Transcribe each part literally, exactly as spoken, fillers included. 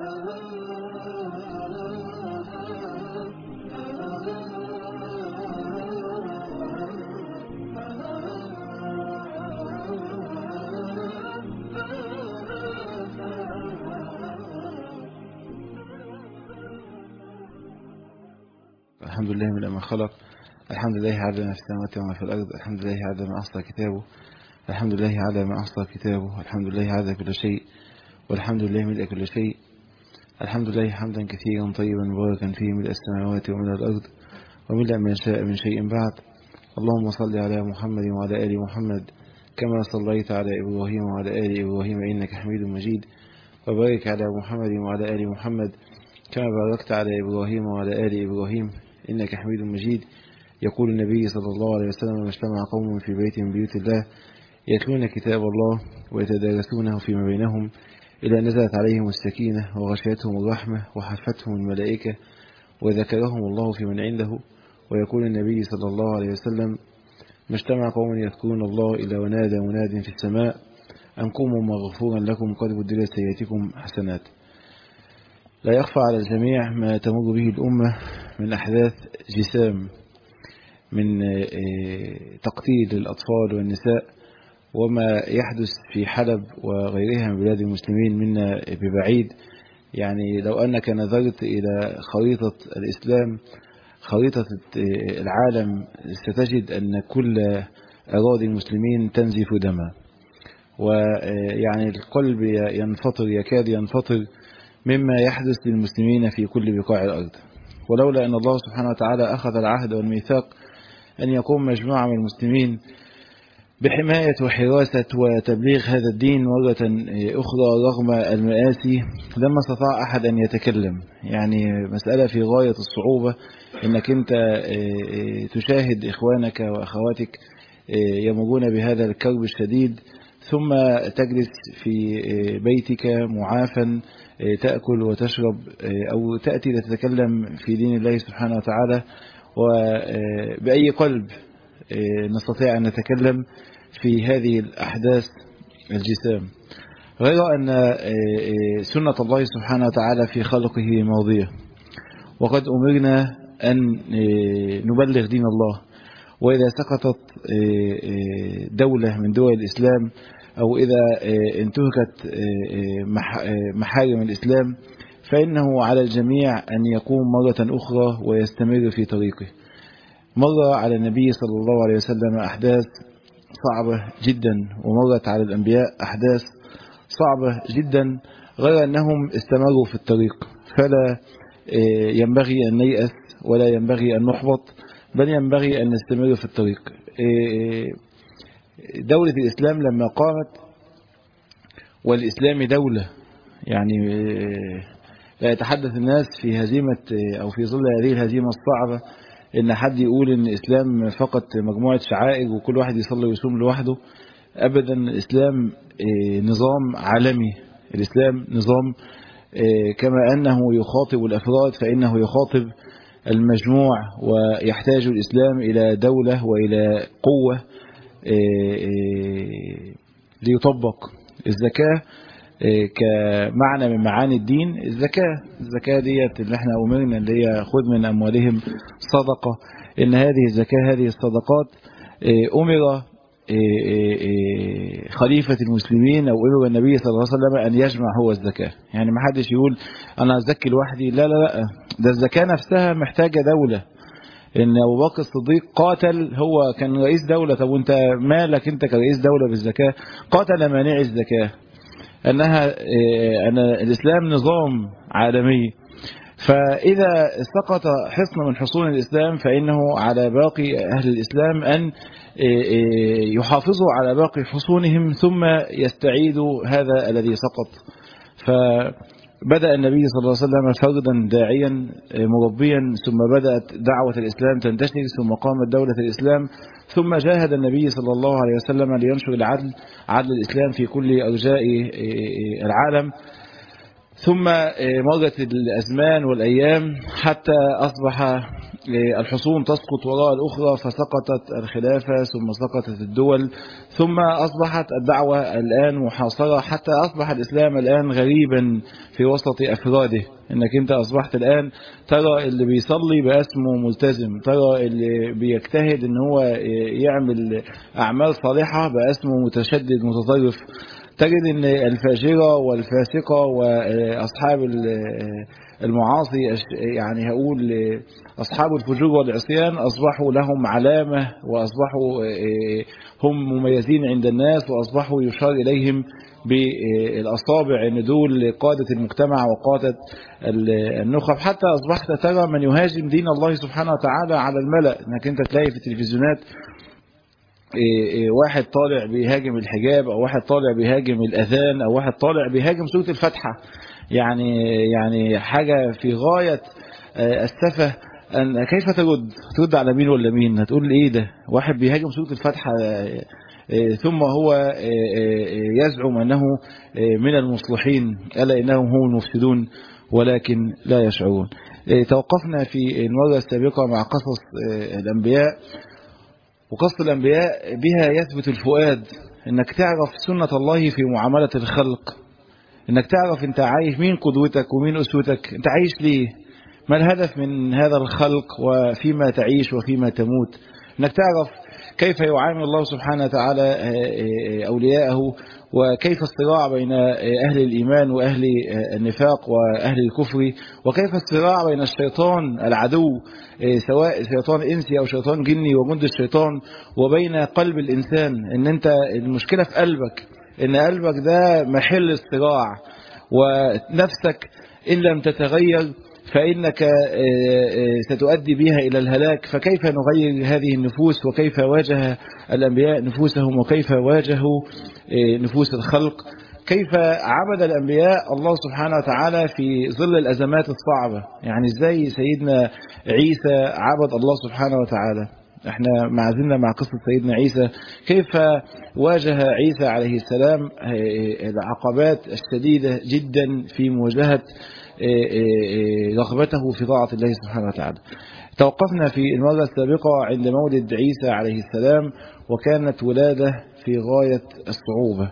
الحمد لله من ما خلق، الحمد لله على ما في السماوات وما في الأرض، الحمد لله على ما أحصى كتابه، الحمد لله على ما أحصى كتابه، الحمد لله على كل شيء، والحمد لله ملء كل شيء، الحمد لله حمدا كثيرا طيبا مباركا فيه ملء السماوات وملء الأرض وملء ما شاء من شيء بعد. اللهم صل على محمد وعلى آل محمد كما صليت على إبراهيم وعلى آل إبراهيم إنك حميد مجيد، وبارك على محمد وعلى آل محمد كما باركت على إبراهيم وعلى آل إبراهيم إنك حميد مجيد. يقول النبي صلى الله عليه وسلم: ما اجتمع قوم في بيت من بيوت الله يتلون كتاب الله ويتدارسونه فيما بينهم إلى نزلت عليهم السكينة وغشيتهم الرحمة وحفتهم الملائكة وذكرهم الله في من عنده. ويقول النبي صلى الله عليه وسلم: ما اجتمع قوم يذكرون الله إلا ونادى مناد في السماء أن قوموا مغفورا لكم قد بدلت سيئاتكم حسنات. لا يخفى على الجميع ما تمر به الأمة من أحداث جسام، من تقتيل الأطفال والنساء، وما يحدث في حلب وغيرها من بلاد المسلمين منا ببعيد. يعني لو أنك نظرت إلى خريطة الإسلام، خريطة العالم، ستجد أن كل أراضي المسلمين تنزف دما، ويعني القلب ينفطر، يكاد ينفطر مما يحدث للمسلمين في كل بقاع الأرض. ولولا أن الله سبحانه وتعالى أخذ العهد والميثاق أن يقوم مجموعة من المسلمين بحماية وحراسة وتبليغ هذا الدين مرة أخرى رغم المآسي، لما استطاع أحد أن يتكلم. يعني مسألة في غاية الصعوبة أنك أنت تشاهد إخوانك وأخواتك يمرون بهذا الكرب الشديد، ثم تجلس في بيتك معافا تأكل وتشرب، أو تأتي لتتكلم في دين الله سبحانه وتعالى. وبأي قلب نستطيع أن نتكلم في هذه الأحداث الجسام، غير أن سنة الله سبحانه وتعالى في خلقه ماضية، وقد أمرنا أن نبلغ دين الله. وإذا سقطت دولة من دول الإسلام، أو إذا انتهكت محارم الإسلام، فإنه على الجميع أن يقوم مرة أخرى ويستمر في طريقه. مر على النبي صلى الله عليه وسلم أحداث صعبة جدا، ومرت على الأنبياء أحداث صعبة جدا، غير أنهم استمروا في الطريق. فلا ينبغي أن نيأس ولا ينبغي أن نحبط، بل ينبغي أن نستمر في الطريق. دولة الإسلام لما قامت، والإسلام دولة، يعني لا يتحدث الناس في هزيمة أو في ظل هذه الهزيمة الصعبة إن حد يقول إن الإسلام فقط مجموعة شعائر وكل واحد يصلي ويصوم لوحده. أبدا، الإسلام نظام عالمي، الإسلام نظام كما أنه يخاطب الأفراد فإنه يخاطب المجموع، ويحتاج الإسلام إلى دولة وإلى قوة ليطبق. الزكاة كمعنى من معاني الدين، الزكاة الزكاة ديت اللي احنا أمرنا، اللي هي خذ من أموالهم صدقة. إن هذه الزكاة، هذه الصدقات، أمر خليفة المسلمين أو أمر النبي صلى الله عليه وسلم أن يجمع هو الزكاة. يعني ما حدش يقول أنا أزكي لوحدي، لا لا لا، ده الزكاة نفسها محتاجة دولة. إن أبو بكر الصديق قاتل، هو كان رئيس دولة. طب وانت مالك انت كرئيس دولة بالزكاة؟ قاتل مانع الزكاة، أنها أن الإسلام نظام عالمي. فإذا سقط حصن من حصون الإسلام، فإنه على باقي أهل الإسلام أن يحافظوا على باقي حصونهم ثم يستعيدوا هذا الذي سقط. فبدأ النبي صلى الله عليه وسلم فردا داعيا مربيا، ثم بدأت دعوة الإسلام تنتشر، ثم قامت دولة الإسلام، ثم جاهد النبي صلى الله عليه وسلم لينشر العدل، عدل الإسلام في كل أرجاء العالم. ثم مرت الأزمان والأيام حتى أصبح الحصون تسقط وراء الأخرى، فسقطت الخلافة ثم سقطت الدول، ثم أصبحت الدعوة الآن محاصرة، حتى أصبح الإسلام الآن غريبا في وسط أفراده. إنك أنت أصبحت الآن ترى اللي بيصلي بقى اسمه ملتزم، ترى اللي بيجتهد إن هو يعمل أعمال صالحة بقى اسمه متشدد متطرف، تجد ان الفاجرة والفاسقة واصحاب المعاصي، يعني هقول اصحاب الفجور والعصيان، اصبحوا لهم علامة واصبحوا هم مميزين عند الناس، واصبحوا يشار اليهم بالاصابع ان دول قادة المجتمع وقادة النخب. حتى اصبحت ترى من يهاجم دين الله سبحانه وتعالى على الملأ، انك انت تلاقي في التلفزيونات واحد طالع بيهاجم الحجاب، او واحد طالع بيهاجم الاذان، او واحد طالع بيهاجم سورة الفاتحة. يعني يعني حاجة في غاية السفه. أن كيف ترد ترد على مين ولا مين؟ هتقول ايه ده؟ واحد بيهاجم سورة الفاتحة ثم هو يزعم انه من المصلحين، الا انهم هم المفسدون ولكن لا يشعرون. توقفنا في المرة السابقة مع قصص الانبياء، وقصة الأنبياء بها يثبت الفؤاد، إنك تعرف سنة الله في معاملة الخلق، إنك تعرف أنت عايش مين قدوتك ومين أسوتك، أنت عايش ليه، ما الهدف من هذا الخلق وفيما تعيش وفيما تموت، إنك تعرف كيف يعامل الله سبحانه وتعالى أولياءه، وكيف الصراع بين أهل الإيمان وأهل النفاق وأهل الكفر، وكيف الصراع بين الشيطان العدو سواء شيطان إنسي أو شيطان جني وجند الشيطان وبين قلب الإنسان. إن أنت المشكلة في قلبك، إن قلبك ده محل الصراع، ونفسك إن لم تتغير فإنك ستؤدي بها إلى الهلاك. فكيف نغير هذه النفوس، وكيف واجه الأنبياء نفوسهم، وكيف واجهوا نفوس الخلق، كيف عبد الأنبياء الله سبحانه وتعالى في ظل الأزمات الصعبة. يعني إزاي سيدنا عيسى عبد الله سبحانه وتعالى. احنا معزلنا مع قصة سيدنا عيسى، كيف واجه عيسى عليه السلام العقبات الشديدة جدا في مواجهة رغبته في طاعة الله سبحانه وتعالى. توقفنا في المرة السابقة عند مولد عيسى عليه السلام، وكانت ولادة في غاية الصعوبة.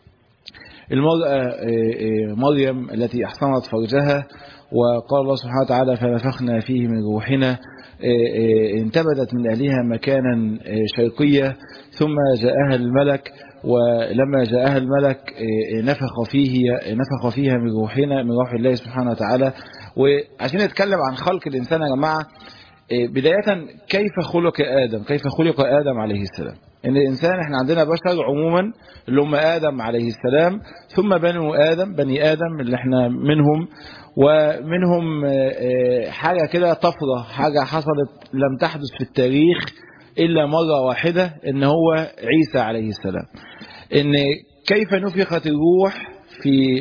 المرأة مريم التي أحصنت فرجها، وقال الله سبحانه وتعالى فنفخنا فيه من روحنا، انتبذت من أهلها مكانا شرقية، ثم جاءها الملك، ولما جاءها الملك نفخ فيه نفخ فيها من روحنا من روح الله سبحانه وتعالى. وعشان نتكلم عن خلق الإنسان يا جماعة، بداية كيف خلق آدم كيف خلق آدم عليه السلام. إن الإنسان إحنا عندنا بشر عموما اللي هم آدم عليه السلام، ثم بنو آدم بني آدم اللي إحنا منهم، ومنهم حاجة كده طفرة، حاجة حصلت لم تحدث في التاريخ إلا مرة واحدة، إن هو عيسى عليه السلام. إن كيف نفخت الروح في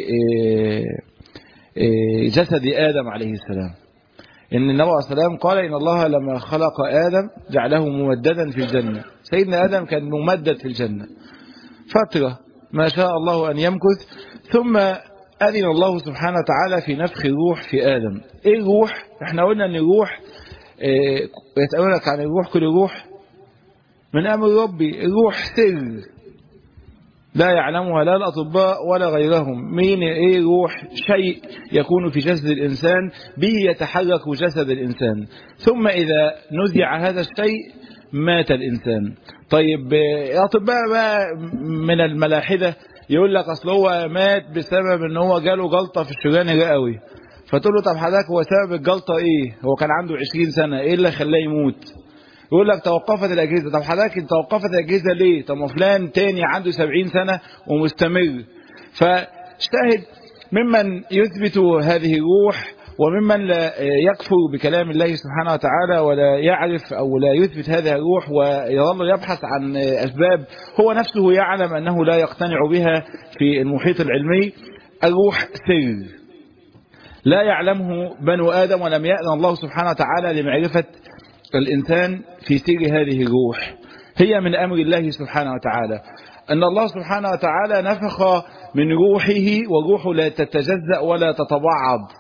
جسد آدم عليه السلام. إن النبي عليه السلام قال إن الله لما خلق آدم جعله ممددا في الجنة. سيدنا آدم كان ممدد في الجنة فترة ما شاء الله أن يمكث، ثم أذن الله سبحانه وتعالى في نفخ الروح في آدم. إيه الروح؟ احنا قلنا أن الروح إيه، يسألونك عن الروح، كل روح من أمر ربي. الروح سر لا يعلمها لا الأطباء ولا غيرهم. مين ايه روح؟ شيء يكون في جسد الإنسان به يتحرك جسد الإنسان، ثم إذا نزع هذا الشيء مات الإنسان. طيب الأطباء بقى من الملاحدة يقول لك أصل هو مات بسبب ان هو جاله جلطة في الشريان الرئوي، فتقول له طب حضرتك هو سبب الجلطة ايه؟ هو كان عنده عشرين سنة، ايه اللي خلاه يموت؟ يقول لك توقفت الأجهزة. طب حضرتك توقفت الأجهزة ليه؟ طب ما فلان تاني عنده سبعين سنة ومستمر. فاجتهد ممن يثبت هذه الروح، وممن لا يكفر بكلام الله سبحانه وتعالى ولا يعرف أو لا يثبت هذه الروح، ويظل يبحث عن أسباب هو نفسه يعلم أنه لا يقتنع بها في المحيط العلمي. الروح سر لا يعلمه بنو آدم، ولم يأذن الله سبحانه وتعالى لمعرفة الإنسان في سر هذه الروح. هي من أمر الله سبحانه وتعالى، أن الله سبحانه وتعالى نفخ من روحه، وروحه لا تتجزأ ولا تتبعض.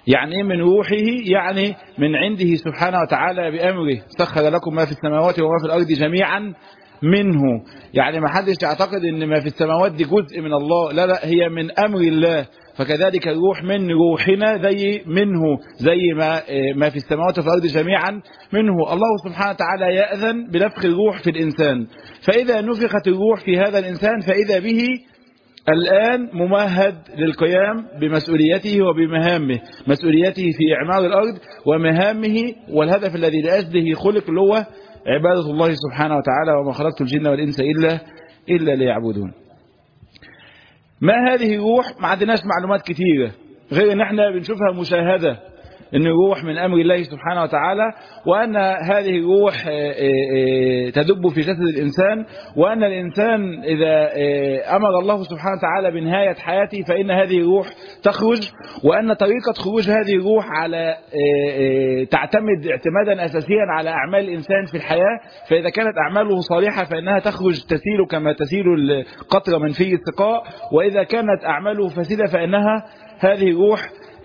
يعني ايه من روحه؟ يعني من عنده سبحانه وتعالى بأمره. سخر لكم ما في السماوات وما في الأرض جميعا منه. يعني ما حدش يعتقد ان ما في السماوات دي جزء من الله، لا لا، هي من أمر الله. فكذلك الروح من روحنا زي منه، زي ما ما في السماوات وفي الأرض جميعا منه. الله سبحانه وتعالى يأذن بنفخ الروح في الإنسان، فإذا نفخت الروح في هذا الإنسان فإذا به الآن ممهد للقيام بمسؤوليته وبمهامه، مسؤوليته في إعمار الأرض ومهامه، والهدف الذي لأجله خلق اللي هو عبادة الله سبحانه وتعالى. وما خلقت الجن والإنس إلا إلا ليعبدون. ما هذه الروح؟ ما عندناش معلومات كثيرة غير ان احنا بنشوفها مشاهدة، ان الروح من امر الله سبحانه وتعالى، وان هذه الروح تدب في جسد الانسان، وان الانسان اذا امر الله سبحانه وتعالى بنهاية حياته فان هذه الروح تخرج، وان طريقة خروج هذه الروح على تعتمد اعتمادا اساسيا على اعمال الانسان في الحياة. فاذا كانت اعماله صالحة فانها تخرج تسيل كما تسيل القطرة من في السقاء، واذا كانت اعماله فاسدة فانها هذه الروح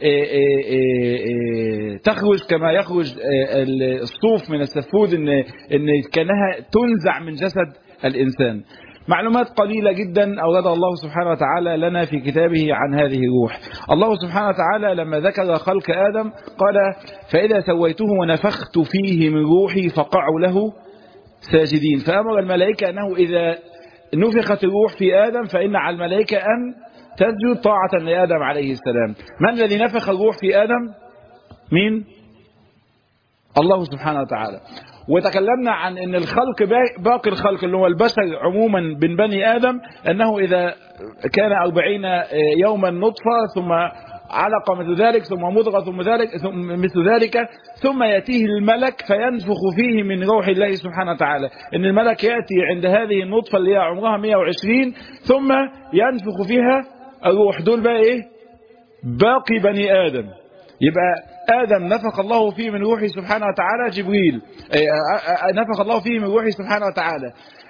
تخرج كما يخرج الصوف من السفود، ان ان كانها تنزع من جسد الانسان. معلومات قليلة جدا أورد الله سبحانه وتعالى لنا في كتابه عن هذه الروح. الله سبحانه وتعالى لما ذكر خلق آدم قال: فإذا سويته ونفخت فيه من روحي فقعوا له ساجدين. فأمر الملائكة أنه إذا نفخت الروح في آدم فإن على الملائكة أن تسجد طاعة لآدم عليه السلام. من الذي نفخ الروح في آدم؟ مين؟ الله سبحانه وتعالى. وتكلمنا عن ان الخلق باقي الخلق اللي هو البشر عموما من بني آدم، انه اذا كان أربعين يوما نطفة ثم علقة مثل ذلك ثم مضغة ثم ذلك ثم مثل ذلك ثم يأتيه الملك فينفخ فيه من روح الله سبحانه وتعالى. ان الملك يأتي عند هذه النطفة اللي هي عمرها مئة وعشرين ثم ينفخ فيها الروح. دول بقى ايه؟ باقي بني آدم. يبقى آدم نفخ الله فيه من روحه سبحانه وتعالى، جبريل نفخ الله فيه من روحه سبحانه وتعالى.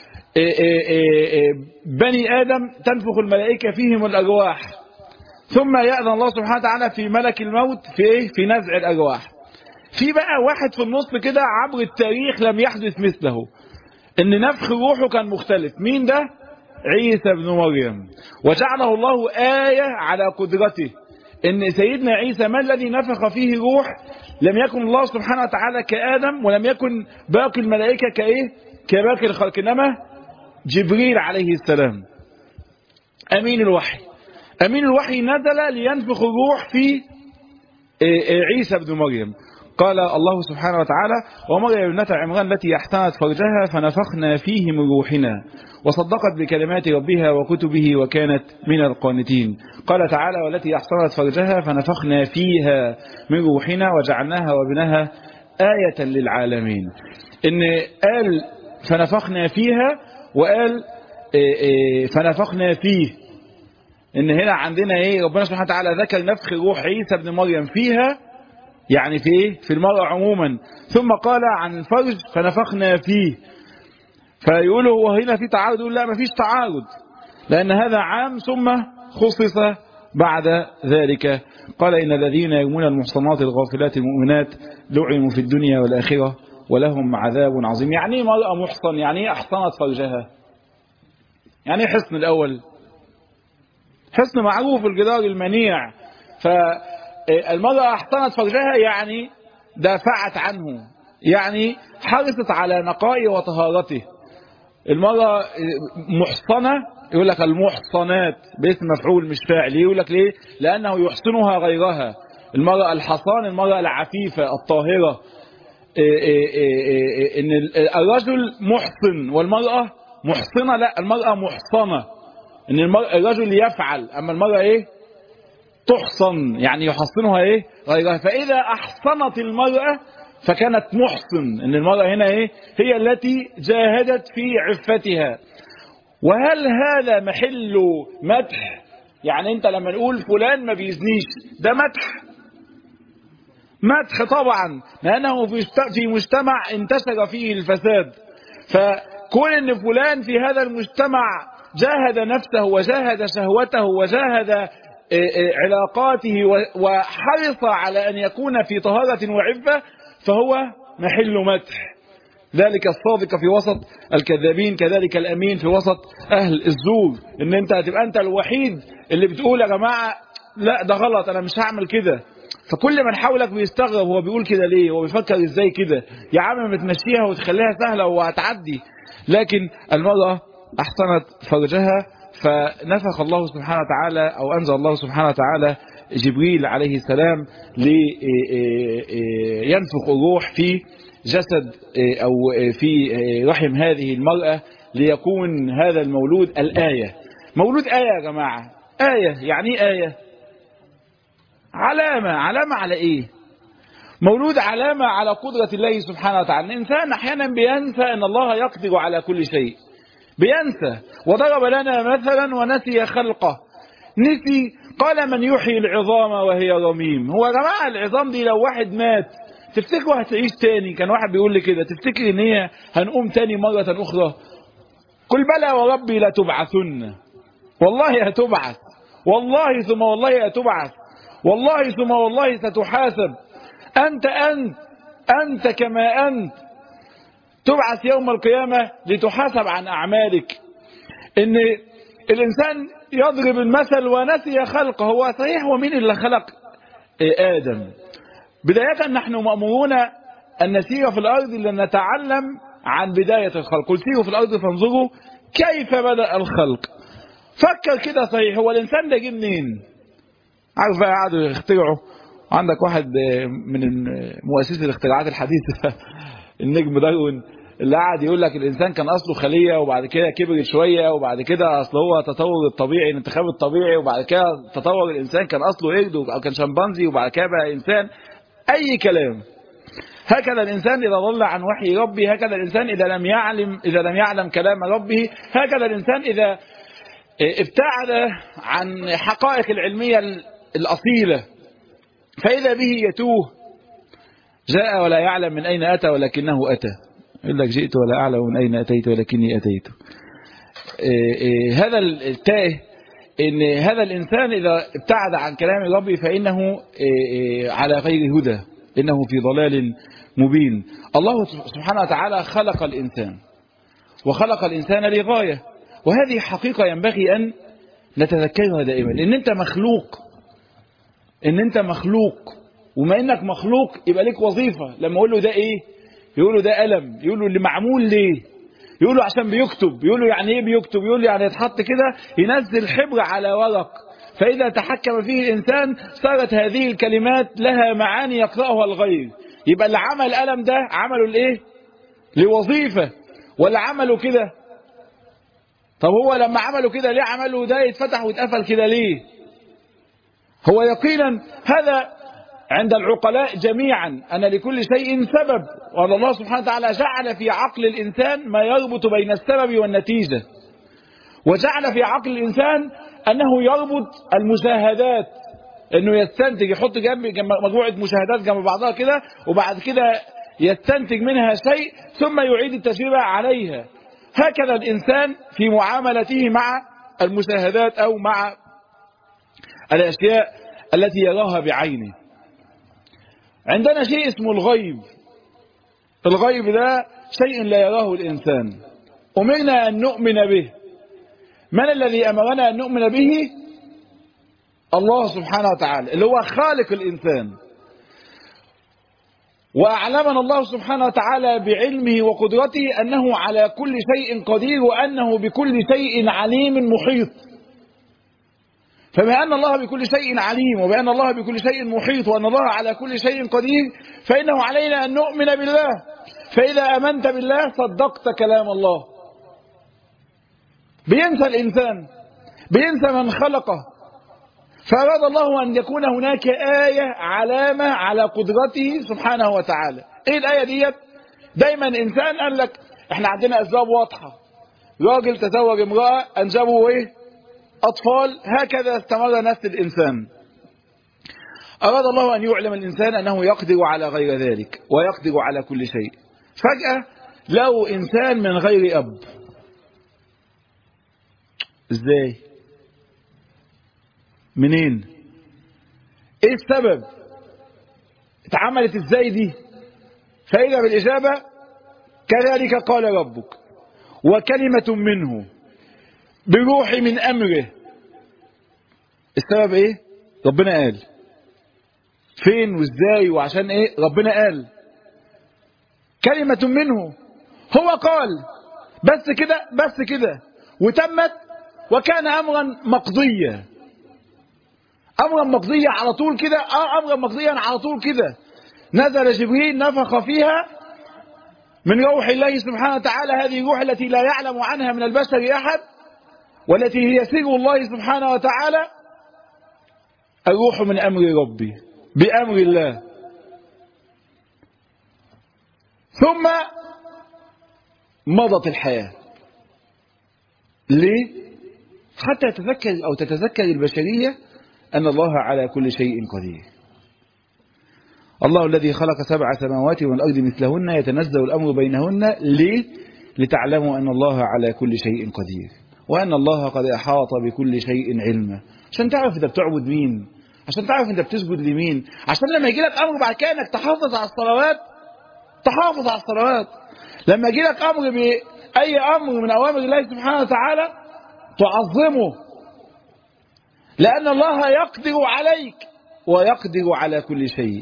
بني آدم تنفخ الملائكة فيهم الأرواح، ثم يأذن الله سبحانه وتعالى في ملك الموت في ايه؟ في نزع الأرواح. في بقى واحد في النص كده عبر التاريخ لم يحدث مثله، ان نفخ روحه كان مختلف. مين ده؟ عيسى بن مريم. وجعله الله آية على قدرته، ان سيدنا عيسى ما الذي نفخ فيه روح لم يكن الله سبحانه وتعالى كآدم، ولم يكن باقي الملائكة كايه؟ كباقي الخلق، انما جبريل عليه السلام امين الوحي. امين الوحي نزل لينفخ الروح في عيسى بن مريم. قال الله سبحانه وتعالى: ومريم ابنة عمران التي احسنت فرجها فنفخنا فيه من روحنا وصدقت بكلمات ربها وكتبه وكانت من القانتين. قال تعالى: والتي احسنت فرجها فنفخنا فيها من روحنا وجعلناها وابنها آية للعالمين. ان قال فنفخنا فيها وقال فنفخنا فيه. ان هنا عندنا ايه؟ ربنا سبحانه وتعالى ذكر نفخ روح عيسى بن مريم فيها، يعني في ايه؟ في المرأة عموما، ثم قال عن الفرج فنفخنا فيه. فيقولوا هو هنا في تعارض؟ يقول لا، ما فيش تعارض، لأن هذا عام ثم خصص بعد ذلك. قال: إن الذين يرمون المحصنات الغافلات المؤمنات لعنوا في الدنيا والآخرة ولهم عذاب عظيم. يعني ايه مرأة محصن؟ يعني ايه أحصنت فرجها؟ يعني ايه حصن الأول؟ حصن معروف، الجدار المنيع. فالمرأة أحصنت فرجها يعني دافعت عنه، يعني حرصت على نقائه وطهارته. المرأة محصنة، يقول لك المحصنات باسم مفعول مش فاعل. يقول لك ليه؟ لأنه يحصنها غيرها. المرأة الحصان، المرأة العفيفة الطاهرة. إن الرجل محصن والمرأة محصنة، لا، المرأة محصنة. إن الرجل يفعل، أما المرأة إيه؟ تحصن، يعني يحصنها إيه؟ غيرها. فإذا أحصنت المرأة فكانت محصن. إن المرأة هنا إيه؟ هي التي جاهدت في عفتها. وهل هذا محل مدح؟ يعني أنت لما نقول فلان ما بيزنيش، ده مدح؟ مدح طبعا، لأنه في مجتمع انتشر فيه الفساد. فكون أن فلان في هذا المجتمع جاهد نفسه وجاهد شهوته وجاهد علاقاته وحرص على أن يكون في طهارة وعفة فهو محل مدح. ذلك الصادق في وسط الكذابين، كذلك الأمين في وسط أهل الزور. إن أنت هتبقى أنت الوحيد اللي بتقول يا جماعة لا ده غلط أنا مش هعمل كده، فكل من حولك بيستغرب هو بيقول كده ليه، هو بيفكر إزاي كده، يا عم بتمشيها وتخليها سهلة وهتعدي. لكن المرأة أحسنت فرجها فنفخ الله سبحانه وتعالى أو أنزل الله سبحانه وتعالى جبريل عليه السلام لينفخ الروح في جسد أو في رحم هذه المرأة ليكون هذا المولود الآية. مولود آية يا جماعة، آية يعني آية علامة. علامة على إيه؟ مولود علامة على قدرة الله سبحانه وتعالى. الإنسان أحيانا بينسى أن الله يقدر على كل شيء، بينسى. وضرب لنا مثلا ونسي خلقه، نسي قال من يحيي العظام وهي رميم. هو يا جماعة العظام دي لو واحد مات تفتكروا هتعيش تاني؟ كان واحد بيقول لي كده، تفتكر ان هي هنقوم تاني مرة أخرى؟ قل بلى وربي لتبعثن، والله هتبعث، والله ثم والله هتبعث، والله ثم والله ستحاسب. أنت أنت أنت كما أنت تبعث يوم القيامة لتحاسب عن أعمالك. إن الإنسان يضرب المثل ونسي خلقه. هو صحيح ومين اللي خلق آدم؟ بداية نحن مأمورون أن نسير في الأرض لنتعلم عن بداية الخلق. قل سيروا في الأرض فانظروا كيف بدأ الخلق. فكر كده، صحيح هو الإنسان ده جه منين؟ عارف بقى قعدوا يخترعوا. عندك واحد من مؤسسي الاختراعات الحديثة النجم داروين اللي قاعد يقول لك الإنسان كان أصله خلية وبعد كده كبرت شوية وبعد كده أصله هو تطور الطبيعي الانتخاب الطبيعي وبعد كده تطور الإنسان كان أصله قرد أو كان شمبانزي وبعد كده بقى إنسان. أي كلام. هكذا الإنسان إذا ضل عن وحي ربه، هكذا الإنسان إذا لم يعلم إذا لم يعلم كلام ربه، هكذا الإنسان إذا ابتعد عن حقائق العلمية الأصيلة فإذا به يتوه. جاء ولا يعلم من أين أتى ولكنه أتى. يقول لك جئت ولا أعلم من أين أتيت ولكني أتيت. هذا التائه إن هذا الإنسان إذا ابتعد عن كلام ربه فإنه على غير هدى، إنه في ضلال مبين. الله سبحانه وتعالى خلق الإنسان وخلق الإنسان لغاية، وهذه حقيقة ينبغي أن نتذكرها دائما. إن أنت مخلوق، إن أنت مخلوق، وما إنك مخلوق يبقى لك وظيفة. لما أقول له ده إيه؟ يقول له ده قلم. يقول له اللي معمول ليه؟ يقول له عشان بيكتب. يقول له يعني إيه بيكتب؟ يقول له يعني يتحط كده ينزل حبر على ورق، فإذا تحكم فيه الإنسان صارت هذه الكلمات لها معاني يقرأها الغير. يبقى اللي عمل قلم ده عمله لإيه؟ لوظيفة، ولا عمله كده؟ طب هو لما عمله كده ليه عمله ده يتفتح ويتقفل كده ليه؟ هو يقينا هذا عند العقلاء جميعا أن لكل شيء سبب، وأن الله سبحانه وتعالى جعل في عقل الإنسان ما يربط بين السبب والنتيجة، وجعل في عقل الإنسان أنه يربط المشاهدات، أنه يستنتج، يحط جنب مجموعة مشاهدات جنب بعضها كده وبعد كده يستنتج منها شيء ثم يعيد التشريع عليها. هكذا الإنسان في معاملته مع المشاهدات أو مع الأشياء التي يراها بعينه. عندنا شيء اسمه الغيب. الغيب ده شيء لا يراه الإنسان، أمرنا أن نؤمن به. من الذي أمرنا أن نؤمن به؟ الله سبحانه وتعالى اللي هو خالق الإنسان. وأعلمنا الله سبحانه وتعالى بعلمه وقدرته أنه على كل شيء قدير وأنه بكل شيء عليم محيط. فبما أن الله بكل شيء عليم وبأن الله بكل شيء محيط وأن الله على كل شيء قدير فإنه علينا أن نؤمن بالله. فإذا أمنت بالله صدقت كلام الله. بينسى الإنسان، بينسى من خلقه، فأراد الله أن يكون هناك آية علامة على قدرته سبحانه وتعالى. إيه الآية ديت؟ دايما إنسان قال لك إحنا عندنا أسباب واضحة، راجل تزوج امرأة أنجبوا إيه؟ أطفال، هكذا استمر نسل الإنسان. أراد الله أن يعلم الإنسان أنه يقدر على غير ذلك ويقدر على كل شيء. فجأة لو إنسان من غير أب. إزاي؟ منين؟ ايه السبب؟ اتعملت ازاي دي؟ فإذا بالإجابة كذلك قال ربك وكلمة منه بروح من أمره. السبب ايه؟ ربنا قال. فين وازاي وعشان ايه؟ ربنا قال. كلمة منه، هو قال بس كده بس كده وتمت، وكان أمرا مقضيا. أمرا مقضيا على طول كده، اه أمرا مقضيا على طول كده. نزل جبريل نفخ فيها من روح الله سبحانه وتعالى، هذه الروح التي لا يعلم عنها من البشر أحد، والتي هي سر الله سبحانه وتعالى. الروح من أمر ربي بأمر الله. ثم مضت الحياة. ليه؟ حتى تتذكر أو تتذكر البشرية أن الله على كل شيء قدير. الله الذي خلق سبع سماوات والأرض مثلهن يتنزل الأمر بينهن. ليه؟ لتعلموا أن الله على كل شيء قدير، وأن الله قد أحاط بكل شيء علما. عشان تعرف أنت بتعبد مين، عشان تعرف أنت بتسجد لمين، عشان لما يجي لك أمر بعد كده أنك تحافظ على الصلوات، تحافظ على الصلوات. لما يجي لك أمر بأي أمر من أوامر الله سبحانه وتعالى تعظمه، لأن الله يقدر عليك ويقدر على كل شيء.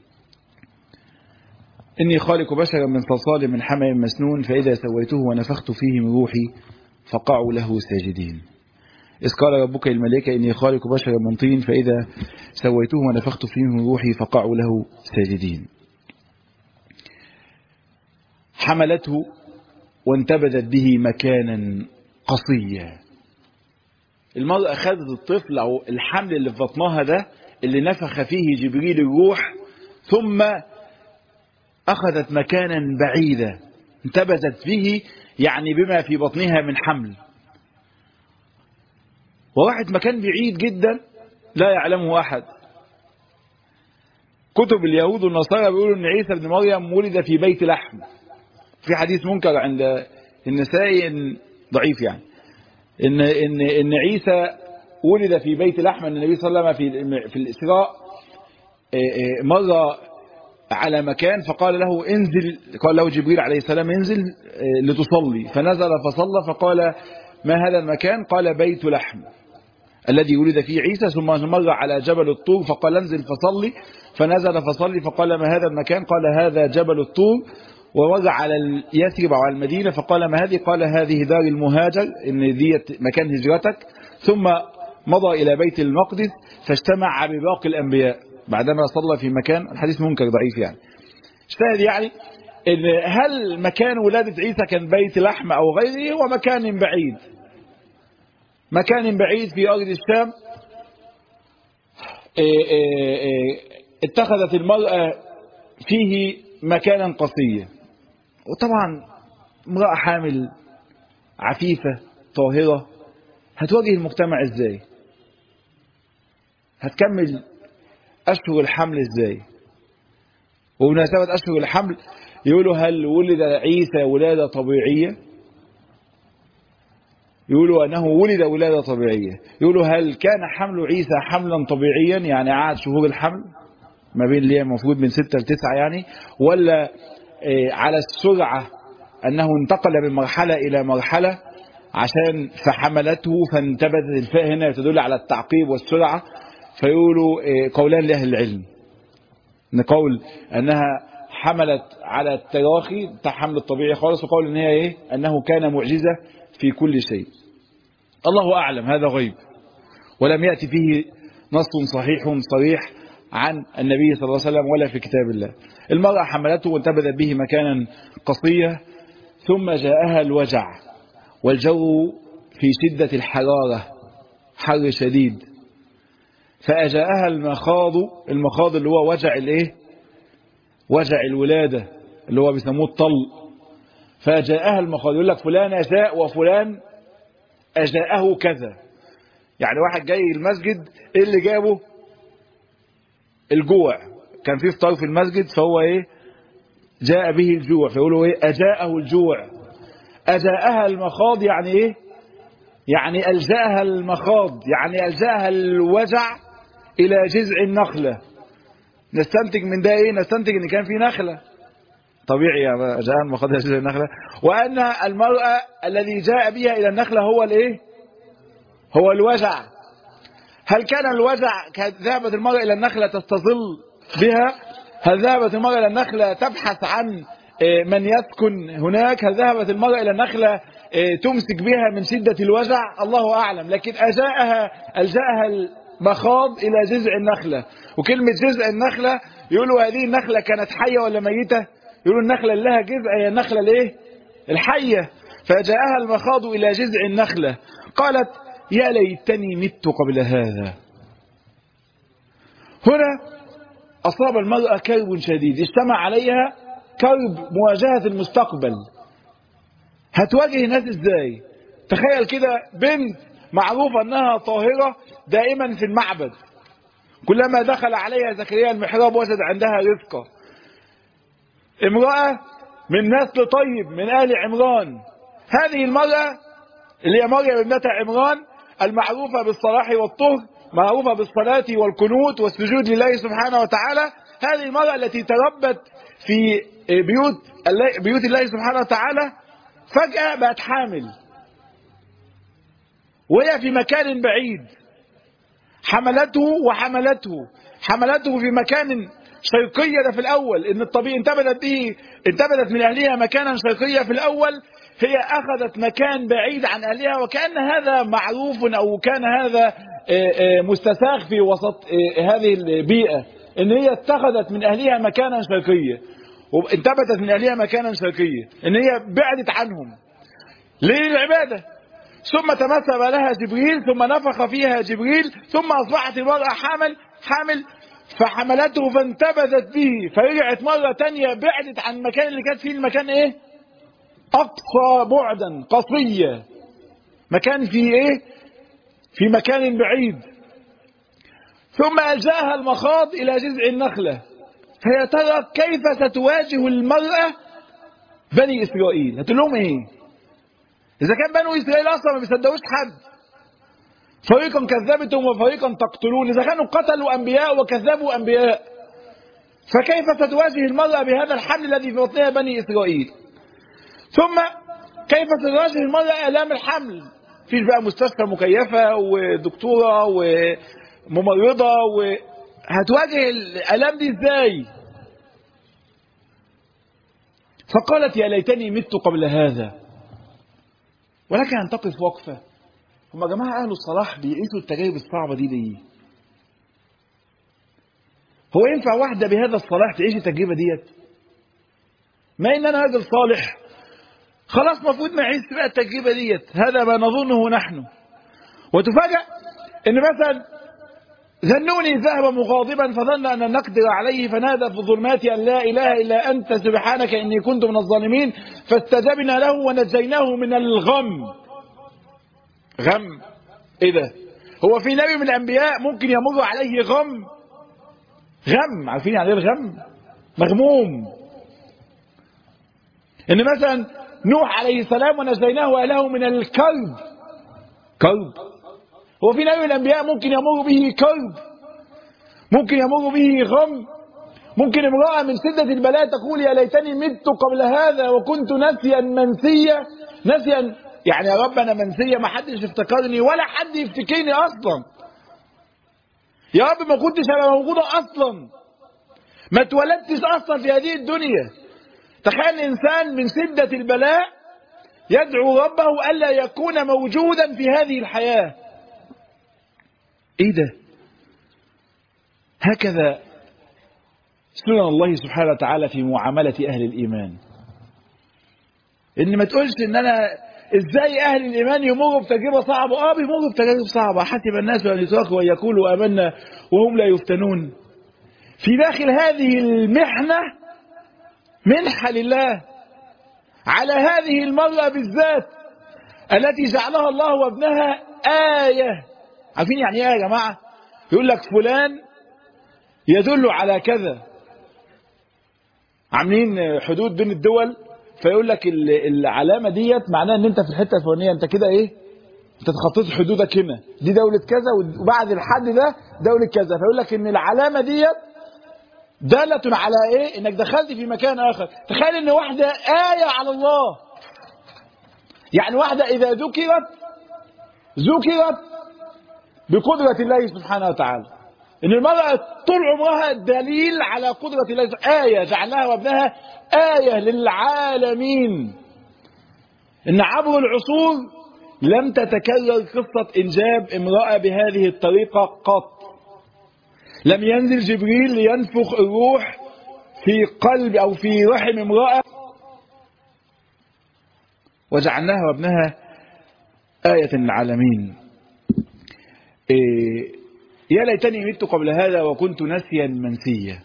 إني خالق بشرا من صلصال من حمأ مسنون فإذا سويته ونفخت فيه من روحي فقعوا له ساجدين. إذ قال ربك للملائكة إني خالق بشرا من طين فإذا سويته ونفخت فيه من روحي فقعوا له ساجدين. حملته وانتبذت به مكانا قصيا. المرأة أخذت الطفل أو الحمل اللي في بطنها ده اللي نفخ فيه جبريل الروح، ثم أخذت مكانا بعيدا انتبذت به، يعني بما في بطنها من حمل، وراحت مكان بعيد جدا لا يعلمه أحد. كتب اليهود والنصارى بيقولوا أن عيسى بن مريم ولد في بيت لحم. في حديث منكر عند النسائي إن ضعيف يعني إن إن إن عيسى ولد في بيت لحم. أن النبي صلى الله عليه وسلم في في الإسراء مر على مكان فقال له انزل، قال له جبريل عليه السلام انزل لتصلي، فنزل فصلى فقال ما هذا المكان؟ قال بيت لحم الذي ولد فيه عيسى. ثم مر على جبل الطور فقال انزل فصلي، فنزل فصلي فقال ما هذا المكان؟ قال هذا جبل الطور. ومر على يثرب على المدينة فقال ما هذه؟ قال هذه دار المهاجر، ان دي مكان هجرتك. ثم مضى إلى بيت المقدس فاجتمع بباقي الأنبياء بعدما صلى في مكان. الحديث منكر ضعيف يعني. اشتهد يعني إن هل مكان ولادة عيسى كان بيت لحم أو غيره؟ هو مكان بعيد، مكان بعيد في أرض الشام. اتخذت المرأة فيه مكانا قصيا. وطبعا امرأة حامل عفيفة طاهرة هتواجه المجتمع ازاي؟ هتكمل أشهر الحمل ازاي؟ وبمناسبة أشهر الحمل يقولوا هل ولد عيسى ولادة طبيعية؟ يقولوا أنه ولد ولادة طبيعية. يقولوا هل كان حمل عيسى حملا طبيعيا، يعني قعد شهور الحمل ما بين اللي هي المفروض من ستة لتسعة يعني، ولا على السرعة أنه انتقل من مرحلة إلى مرحلة عشان فحملته فانتبذت. الفاء هنا تدل على التعقيب والسرعة. فيقولوا قولان لأهل العلم، ان قول أنها حملت على التراخي حمل الطبيعي خالص، وقول ان هي ايه أنه كان معجزة في كل شيء. الله أعلم، هذا غيب ولم يأتي فيه نص صحيح صريح عن النبي صلى الله عليه وسلم ولا في كتاب الله. المرأة حملته وانتبذت به مكانا قصيا، ثم جاءها الوجع والجو في شدة الحرارة، حر شديد، فأجاءها المخاض. المخاض اللي هو وجع الايه وجع الولادة اللي هو بيسموه الطلق. فأجاءها المخاض. يقول لك فلان أجاء وفلان أجاءه كذا، يعني واحد جاي المسجد ايه اللي جابه؟ الجوع. كان في فطار في المسجد فهو ايه جاء به الجوع، فيقولوا ايه أجاءه الجوع. أجاءها المخاض يعني ايه يعني ألجأها المخاض، يعني ألجأها الوجع إلى جذع النخلة. نستنتج من ده إيه؟ نستنتج إن كان في نخلة طبيعي، يعني ألجأها المخاض إلى جذع النخلة، وأن المرأة الذي جاء بها إلى النخلة هو الإيه؟ هو الوجع. هل كان الوجع ذهبت المرأة إلى النخلة تستظل بها؟ هل ذهبت المرأة إلى النخلة تبحث عن من يسكن هناك؟ هل ذهبت المرأة إلى النخلة تمسك بها من شدة الوجع؟ الله أعلم. لكن أجاءها ألجأها المخاض إلى جذع النخلة. وكلمة جذع النخلة يقولوا هذه النخلة كانت حية ولا ميتة؟ يقولوا النخلة اللي لها جذع هي النخلة الايه؟ الحية. فجاءها المخاض إلى جذع النخلة. قالت يا ليتني مت قبل هذا. هنا أصاب المرأة كرب شديد، اجتمع عليها كرب مواجهة المستقبل. هتواجه الناس ازاي؟ تخيل كده بنت معروفة انها طاهرة دائما في المعبد، كلما دخل عليها زكريا المحراب وجد عندها رزقا. امرأة من نسل طيب من آل عمران. هذه المرأة اللي هي مريم ابنة عمران المعروفة بالصلاح والطهر، معروفة بالصلاة والقنوت والسجود لله سبحانه وتعالى. هذه المرأة التي تربت في بيوت الله, بيوت الله سبحانه وتعالى فجأة بقت حامل وهي في مكان بعيد. حملته وحملته حملته في مكان شرقية. ده في الأول إن الطبيعي انتبذت به انتبذت من أهلها مكانا شرقية في الأول. هي أخذت مكان بعيد عن أهلها، وكأن هذا معروف أو كان هذا مستساغ في وسط هذه البيئة، إن هي اتخذت من أهلها مكانا شرقية وانتبتت من أهلها مكانا شرقية، إن هي بعدت عنهم للعبادة. ثم تمثل لها جبريل ثم نفخ فيها جبريل ثم أصبحت المرأة حامل حامل فحملته فانتبذت به، فرجعت مرة تانية بعدت عن المكان اللي كانت فيه. المكان ايه؟ أقصى بعدا، قصية، مكان فيه ايه؟ في مكان بعيد. ثم ألجأها المخاض إلى جذع النخلة. فيا ترى كيف ستواجه المرأة بني إسرائيل؟ هتقول لهم ايه؟ إذا كان بنو إسرائيل أصلا ما بيصدقوش حد، فريقا كذبتم وفريقا تقتلون، إذا كانوا قتلوا أنبياء وكذبوا أنبياء، فكيف ستواجه المرأة بهذا الحمل الذي في بطنها بني إسرائيل؟ ثم كيف ستواجه المرأة آلام الحمل؟ فيش بقى مستشفى مكيفة ودكتورة وممرضة، وهتواجه الآلام دي ازاي؟ فقالت يا ليتني مت قبل هذا. ولكن أن تقف وقفة. هم يا جماعة أهل الصلاح بيقيسوا التجارب الصعبة دي ليه؟ هو ينفع واحدة بهذا الصلاح تعيش التجربة ديت؟ ما إن أنا راجل صالح خلاص مفروض ما يعيش بقى التجربة ديت، هذا ما نظنه نحن. وتفاجأ إن مثلا ذنوني ذهب مغاضبا فظن أن نقدر عليه فنادى في الظلمات أن لا إله إلا أنت سبحانك إني كنت من الظالمين فاستجبنا له ونجيناه من الغم. غم ايه ده؟ هو في نبي من الانبياء ممكن يمر عليه غم؟ غم، عارفين يعني ايه الغم؟ مغموم. ان مثلا نوح عليه السلام ونجيناه واهله من الكرب. كرب، هو في نبي من الانبياء ممكن يمر به كرب؟ ممكن يمر به غم؟ ممكن امرأة من شدة البلاء تقول يا ليتني مت قبل هذا وكنت نسيا منسيا. نسيا يعني يا رب أنا منسية، ما حدش يفتكرني ولا حد يفتكرني أصلا. يا رب ما كنتش أنا موجودة أصلا، ما اتولدتش أصلا في هذه الدنيا. تخيل إنسان من شدة البلاء يدعو ربه ألا يكون موجودا في هذه الحياة. إيه ده؟ هكذا سنن الله سبحانه وتعالى في معاملة أهل الإيمان. إن ما تقولش إن أنا إزاي أهل الإيمان يمروا بتجربة صعبة. آه بيمروا بتجربة صعبة. حسب الناس أن يتركوا ويقولوا آمنا وهم لا يفتنون. في داخل هذه المحنة منحة لله على هذه المرأة بالذات التي جعلها الله وابنها آية. عارفين يعني إيه يا جماعة؟ يقول لك فلان يدل على كذا. عاملين حدود بين الدول فيقول لك العلامة ديت معناها ان انت في الحتة الفلانية، انت كده ايه؟ انت تخطيت حدودك هنا، دي دولة كذا وبعد الحد ده دولة كذا، فيقول لك ان العلامة ديت دالة على ايه؟ انك دخلت في مكان اخر. تخيل ان واحدة آية على الله، يعني واحدة اذا ذكرت ذكرت بقدرة الله سبحانه وتعالى. ان المرأة طول عمرها دليل على قدرة الله، آية جعلها وابنها آية للعالمين. ان عبر العصور لم تتكرر قصة انجاب امرأة بهذه الطريقة قط. لم ينزل جبريل لينفخ الروح في قلب او في رحم امرأة وجعلناها وابنها آية للعالمين. إيه يا ليتني مت قبل هذا وكنت نسيا منسيا.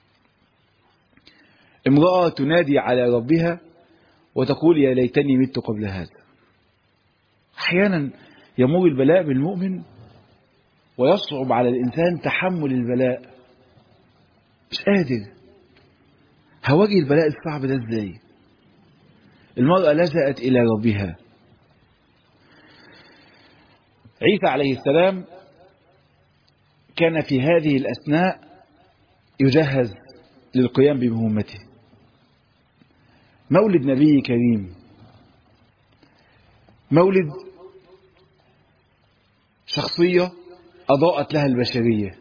امرأة تنادي على ربها وتقول يا ليتني مت قبل هذا. احيانا يمر البلاء بالمؤمن ويصعب على الانسان تحمل البلاء، مش قادر، هواجه البلاء الصعب ده ازاي؟ المرأة لجأت الى ربها. عيسى عليه السلام كان في هذه الاثناء يجهز للقيام بمهمته. مولد نبي كريم، مولد شخصية أضاءت لها البشرية،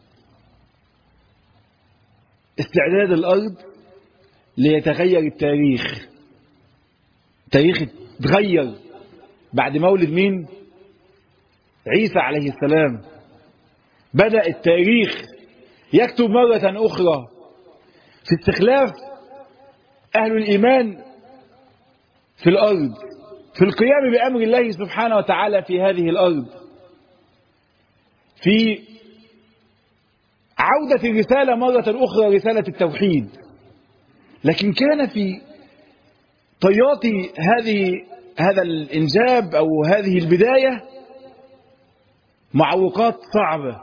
استعداد الأرض ليتغير التاريخ. التاريخ اتغير بعد مولد مين؟ عيسى عليه السلام. بدأ التاريخ يكتب مرة أخرى في استخلاف أهل الإيمان في الأرض، في القيام بأمر الله سبحانه وتعالى في هذه الأرض، في عودة الرسالة مرة أخرى، رسالة التوحيد. لكن كان في طيات هذه هذا الإنجاب أو هذه البداية معوقات صعبة.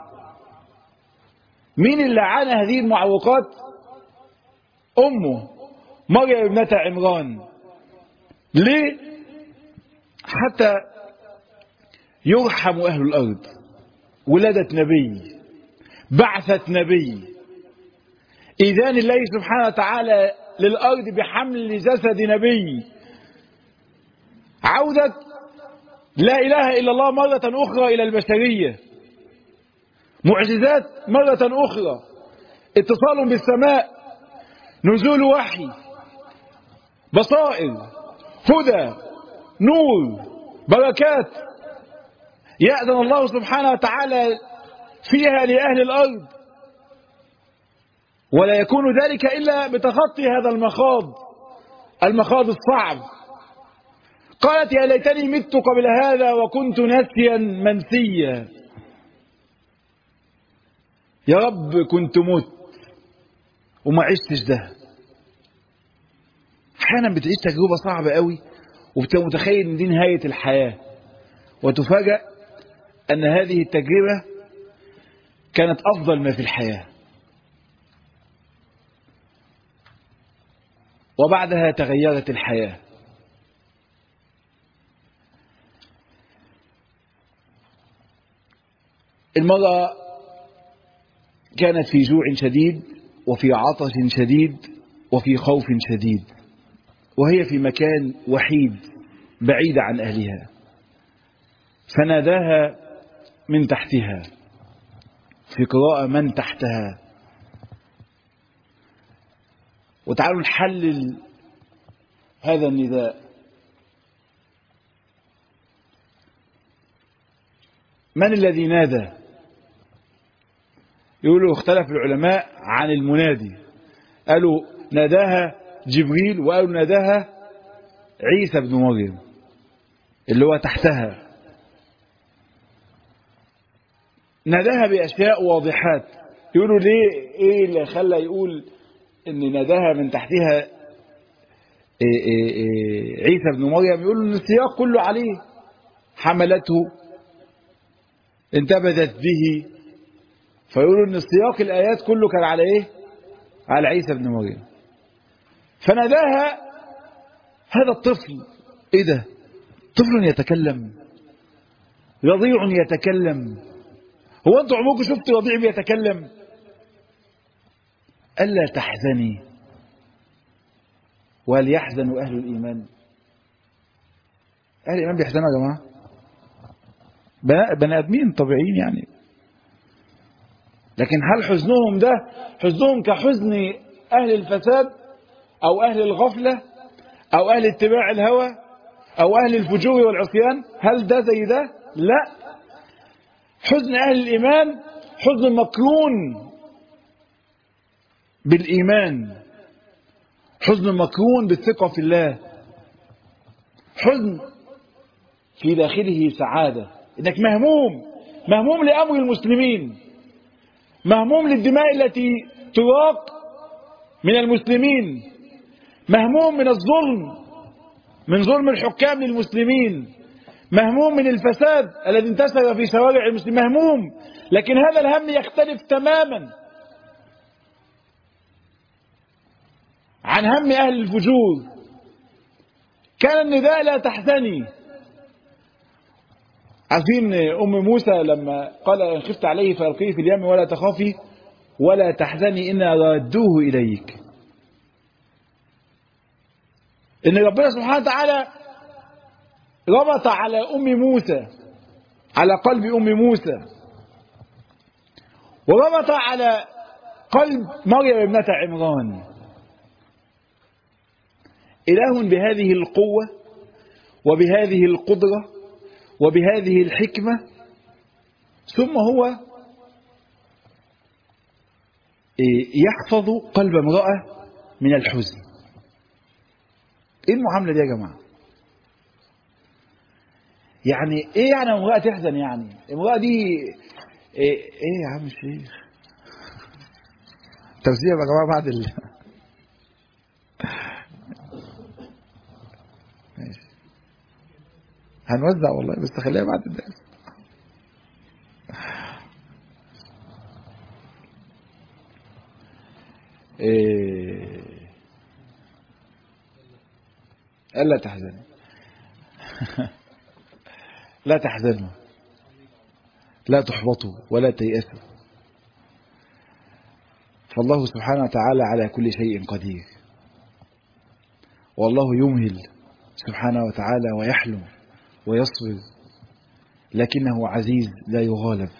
مين اللي عانى هذه المعوقات؟ أمه مريم ابنة عمران. ليه؟ حتى يرحم أهل الأرض. ولادة نبي، بعثة نبي، إذان الله سبحانه وتعالى للأرض بحمل جسد نبي، عودة لا إله إلا الله مرة أخرى إلى البشرية، معجزات مرة أخرى، اتصال بالسماء، نزول وحي، بصائر، هدى، نور، بركات يأذن الله سبحانه وتعالى فيها لأهل الأرض. ولا يكون ذلك إلا بتخطي هذا المخاض، المخاض الصعب. قالت يا ليتني مت قبل هذا وكنت نسيا منسيا. يا رب كنت مت وما عشتش ده. احيانا بتعيش تجربة صعبة قوي وبتبقى متخيل ان دي نهاية الحياة، وتفاجأ ان هذه التجربة كانت افضل ما في الحياة، وبعدها تغيرت الحياة. المرأة كانت في جوع شديد وفي عطش شديد وفي خوف شديد، وهي في مكان وحيد بعيد عن أهلها، فناداها من تحتها، في قراءة من تحتها. وتعالوا نحلل هذا النداء. من الذي نادى؟ يقولوا اختلف العلماء عن المنادي، قالوا ناداها جبريل وقالوا ناداها عيسى بن مريم اللي هو تحتها. ناداها بأشياء واضحات. يقولوا ليه؟ ايه اللي خلى يقول ان ناداها من تحتها إيه إيه إيه عيسى بن مريم؟ يقولوا ان السياق كله عليه، حملته، انتبذت به، فيقولوا ان السياق الآيات كله كان على ايه؟ على عيسى بن مريم. فناداها هذا الطفل. ايه ده؟ طفل يتكلم؟ رضيع يتكلم. هو أنتوا عمركم شفتوا رضيع بيتكلم؟ ألا تحزني وليحزن أهل الإيمان. أهل الإيمان بيحزنوا يا جماعة؟ بني آدمين طبيعيين يعني. لكن هل حزنهم ده حزنهم كحزن أهل الفساد أو أهل الغفلة أو أهل اتباع الهوى أو أهل الفجور والعصيان؟ هل ده زي ده؟ لا. حزن أهل الإيمان حزن مقرون بالإيمان، حزن مقرون بالثقة في الله، حزن في داخله سعادة، إنك مهموم مهموم لأمر المسلمين، مهموم للدماء التي تراق من المسلمين، مهموم من الظلم، من ظلم الحكام للمسلمين، مهموم من الفساد الذي انتشر في شوارع المسلمين، مهموم. لكن هذا الهم يختلف تماما عن هم أهل الفجور. كان النداء لا تحزني. عارفين أم موسى لما قال إن خفت عليه فألقيه في اليم ولا تخافي ولا تحزني إنا رادوه إليك. إن ربنا سبحانه وتعالى ربط على أم موسى، على قلب أم موسى، وربط على قلب مريم ابنة عمران. إله بهذه القوة وبهذه القدرة وبهذه الحكمة، ثم هو يحفظ قلب امرأة من الحزن. ايه المعاملة دي يا جماعة؟ يعني ايه يعني امرأة تحزن؟ يعني امرأة دي ايه, إيه يا عم الشيخ؟ توزيع يا جماعة بعد ال ماشي هنوزع والله، بس خليها بعد الدرس. إيه ألا تحزنوا لا تحزنوا لا تحبطوا ولا تيأسوا، فالله سبحانه وتعالى على كل شيء قدير، والله يمهل سبحانه وتعالى ويحلم ويصبر، لكنه عزيز لا يغالب.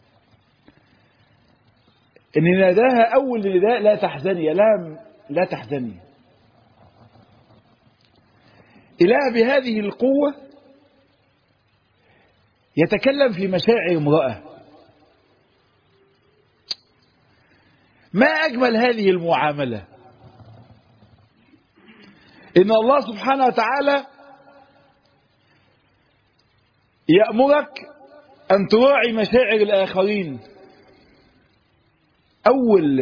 إن ناداها أول نداء لا تحزني، لا لا تحزني. إله بهذه القوة يتكلم في مشاعر امرأة. ما أجمل هذه المعاملة، إن الله سبحانه وتعالى يأمرك أن تراعي مشاعر الآخرين. أول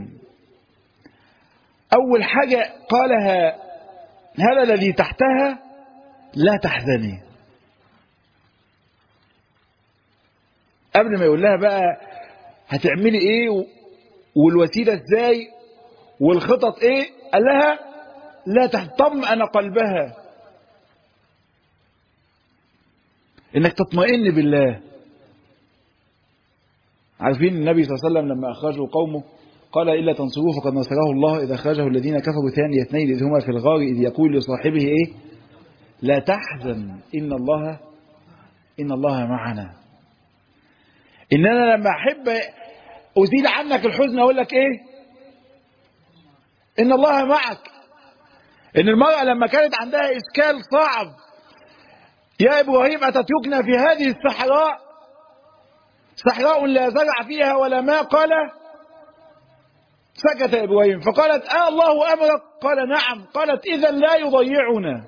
أول حاجة قالها هذا الذي تحتها لا تحزني. قبل ما يقول لها بقى هتعملي ايه والوسيلة ازاي والخطط ايه، قال لها لا تطمئن قلبها، انك تطمئن بالله. عارفين النبي صلى الله عليه وسلم لما اخرجه قومه قال إلا تنصروه فقد نصره الله إذا أخرجه الذين كفروا ثاني اثنين إذ هما في الغار إذ يقول لصاحبه إيه لا تحزن إن الله إن الله معنا. إن أنا لما أحب أزيل عنك الحزن أقول لك إيه إن الله معك. إن المرأة لما كانت عندها إشكال صعب، يا إبراهيم أتتركنا في هذه الصحراء صحراء لا زرع فيها ولا ماء، قال سكت إبراهيم. فقالت آه الله أمرك؟ قال نعم. قالت إذا لا يضيعنا.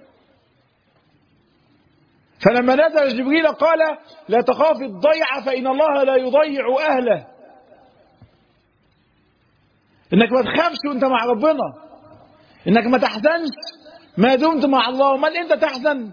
فلما نزل جبريل قال لا تخاف الضيعة فإن الله لا يضيع أهله. إنك ما تخافش وانت مع ربنا، إنك ما تحزنش ما دمت مع الله. امال أنت تحزن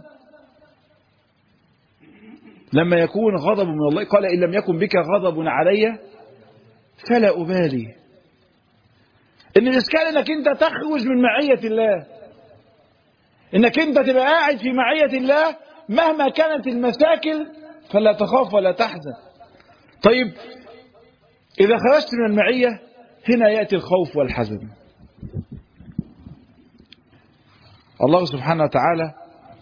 لما يكون غضب من الله. قال إن لم يكن بك غضب علي فلا أبالي. إن الإشكال إنك أنت تخرج من معية الله، إنك أنت تبقى قاعد في معية الله مهما كانت المشاكل فلا تخاف ولا تحزن. طيب إذا خرجت من المعية هنا يأتي الخوف والحزن. الله سبحانه وتعالى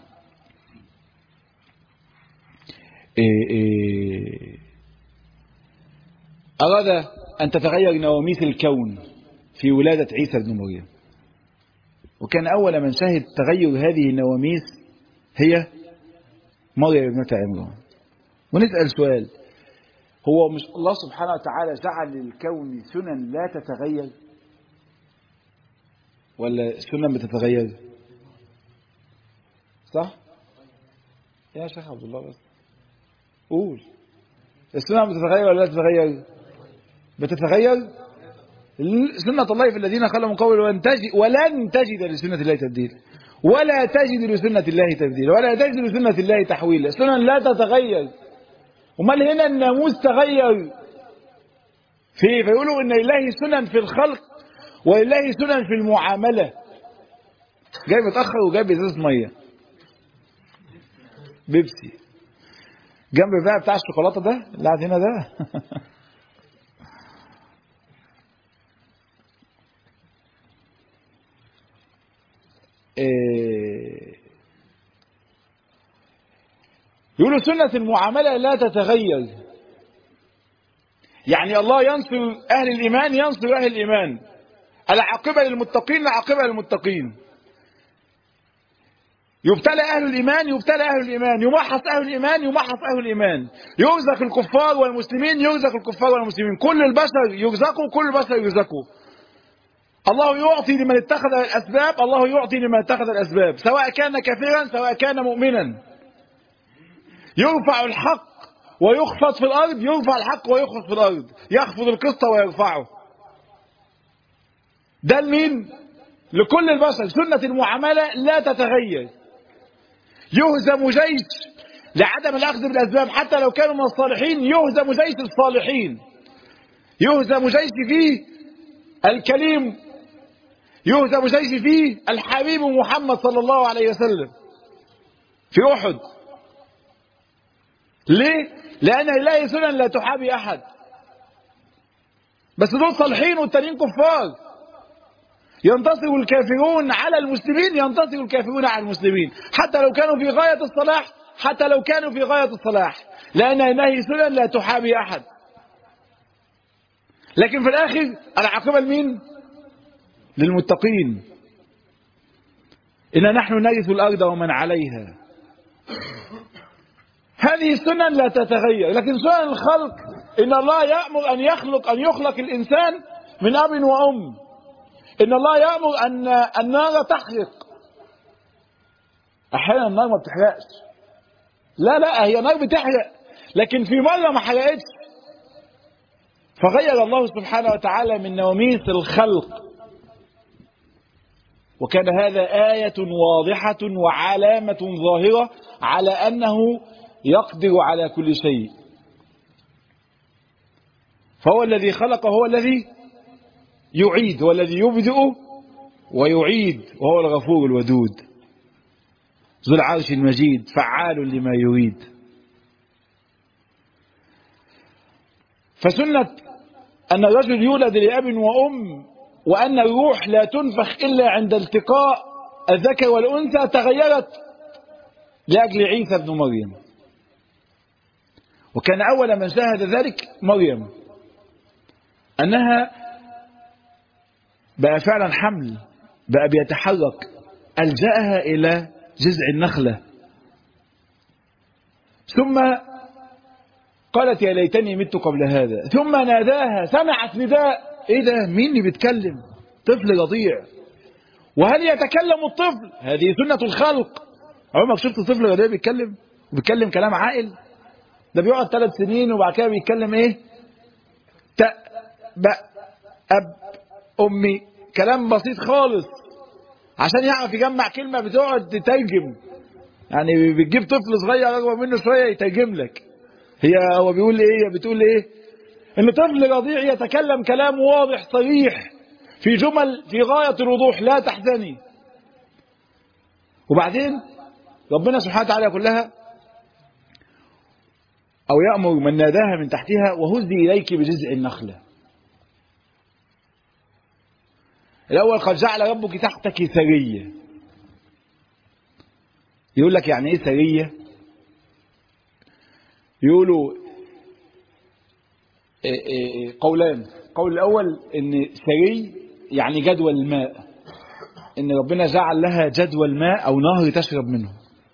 أراد أن تتغير نواميس الكون في ولادة عيسى بن مريم، وكان أول من شهد تغير هذه النواميس هي مريم ابنة عمران. ونسأل سؤال، هو مش الله سبحانه وتعالى جعل للكون سنن لا تتغير ولا سنن بتتغير؟ صح؟ يا شيخ عبد الله بس قول، السنن بتتغير ولا لا تتغير؟ بتتغير. سنة الله في الذين خلوا من قبل ولن تجد ولن تجد لسنة الله تبديلا ولا تجد لسنة الله تبديلا ولا تجد لسنة الله تحويلا. السنن لا تتغير. ومال هنا الناموس تغير في فيقولوا ان لله سنن في الخلق ولله سنن في المعاملة. جاي متأخر وجايب ازازة مية بيبسي جنب بقى بتاع الشوكولاتة ده اللي قاعد هنا ده. يقولوا سنة المعاملة لا تتغير، يعني الله ينصر أهل الإيمان ينصر أهل الإيمان، العاقبة للمتقين العاقبة للمتقين، يبتلى أهل الإيمان يبتلى أهل الإيمان، يمحص أهل الإيمان يمحص أهل الإيمان، يرزق الكفار والمسلمين يرزق الكفار والمسلمين، كل البشر يرزقوا كل البشر يرزقوا. الله يعطي لمن اتخذ الأسباب، الله يعطي لمن اتخذ الأسباب، سواء كان كافرا سواء كان مؤمنا. يرفع الحق ويخفض في الأرض، يرفع الحق ويخفض في الأرض، يخفض القسط ويرفعه. ده لمين؟ لكل البشر. سنة المعاملة لا تتغير. يهزم جيش لعدم الأخذ بالأسباب حتى لو كانوا من الصالحين، يهزم جيش الصالحين، يهزم جيش فيه الكليم، يهزم جيش فيه الحبيب محمد صلى الله عليه وسلم في أحد. ليه؟ لأن لله سنن لا تحابي أحد، بس دول صالحين والتانيين كفار. ينتصر الكافرون على المسلمين، ينتصر الكافرون على المسلمين حتى لو كانوا في غاية الصلاح، حتى لو كانوا في غاية الصلاح، لأن لله سنن لا تحابي أحد. لكن في الآخر العاقبة لمين؟ للمتقين. إن نحن نرث الأرض ومن عليها. هذه السنن لا تتغير. لكن سنن الخلق، إن الله يأمر أن يخلق أن يخلق الإنسان من أب وأم. إن الله يأمر أن النار تحرق. أحيانا النار ما بتحرقش، لا لا هي نار بتحرق، لكن في مرة ما حرقتش، فغير الله سبحانه وتعالى من نواميس الخلق. وكان هذا آية واضحة وعلامة ظاهرة على أنه يقدر على كل شيء. فهو الذي خلق، هو الذي يعيد، والذي يبدئ ويعيد، وهو الغفور الودود ذو العرش المجيد فعال لما يريد. فسنة أن الرجل يولد لأب وأم، وأن الروح لا تنفخ إلا عند التقاء الذكر والأنثى، تغيرت لأجل عيسى بن مريم. وكان أول من شاهد ذلك مريم، أنها بقى فعلا حمل، بقى بيتحرك، ألجأها إلى جذع النخلة، ثم قالت يا ليتني مت قبل هذا، ثم ناداها، سمعت نداء، ايه ده؟ مين اللي بيتكلم؟ طفل رضيع. وهل يتكلم الطفل؟ هذه سنة الخلق. عمرك شفت طفل رضيع بيتكلم؟ بيتكلم كلام عاقل؟ ده بيقعد ثلاث سنين وبعد كده بيتكلم ايه؟ تأ بأ أب أمي، كلام بسيط خالص. عشان يعرف يجمع كلمة بتقعد تترجم، يعني بتجيب طفل صغير أكبر منه شوية يترجم لك هي هو بيقول ايه، بتقول ايه. ان طفل رضيع يتكلم كلام واضح صريح في جمل في غاية الوضوح، لا تحزني. وبعدين ربنا سبحانه وتعالى يقول لها أو يأمر من ناداها من تحتها وهزي إليك بجذع النخلة. الأول قد جعل ربك تحتك سرية. يقول لك يعني إيه سرية؟ يقولوا قولان. قول الأول إن سري يعني جدول الماء، إن ربنا جعل لها جدول ماء أو نهر تشرب منه،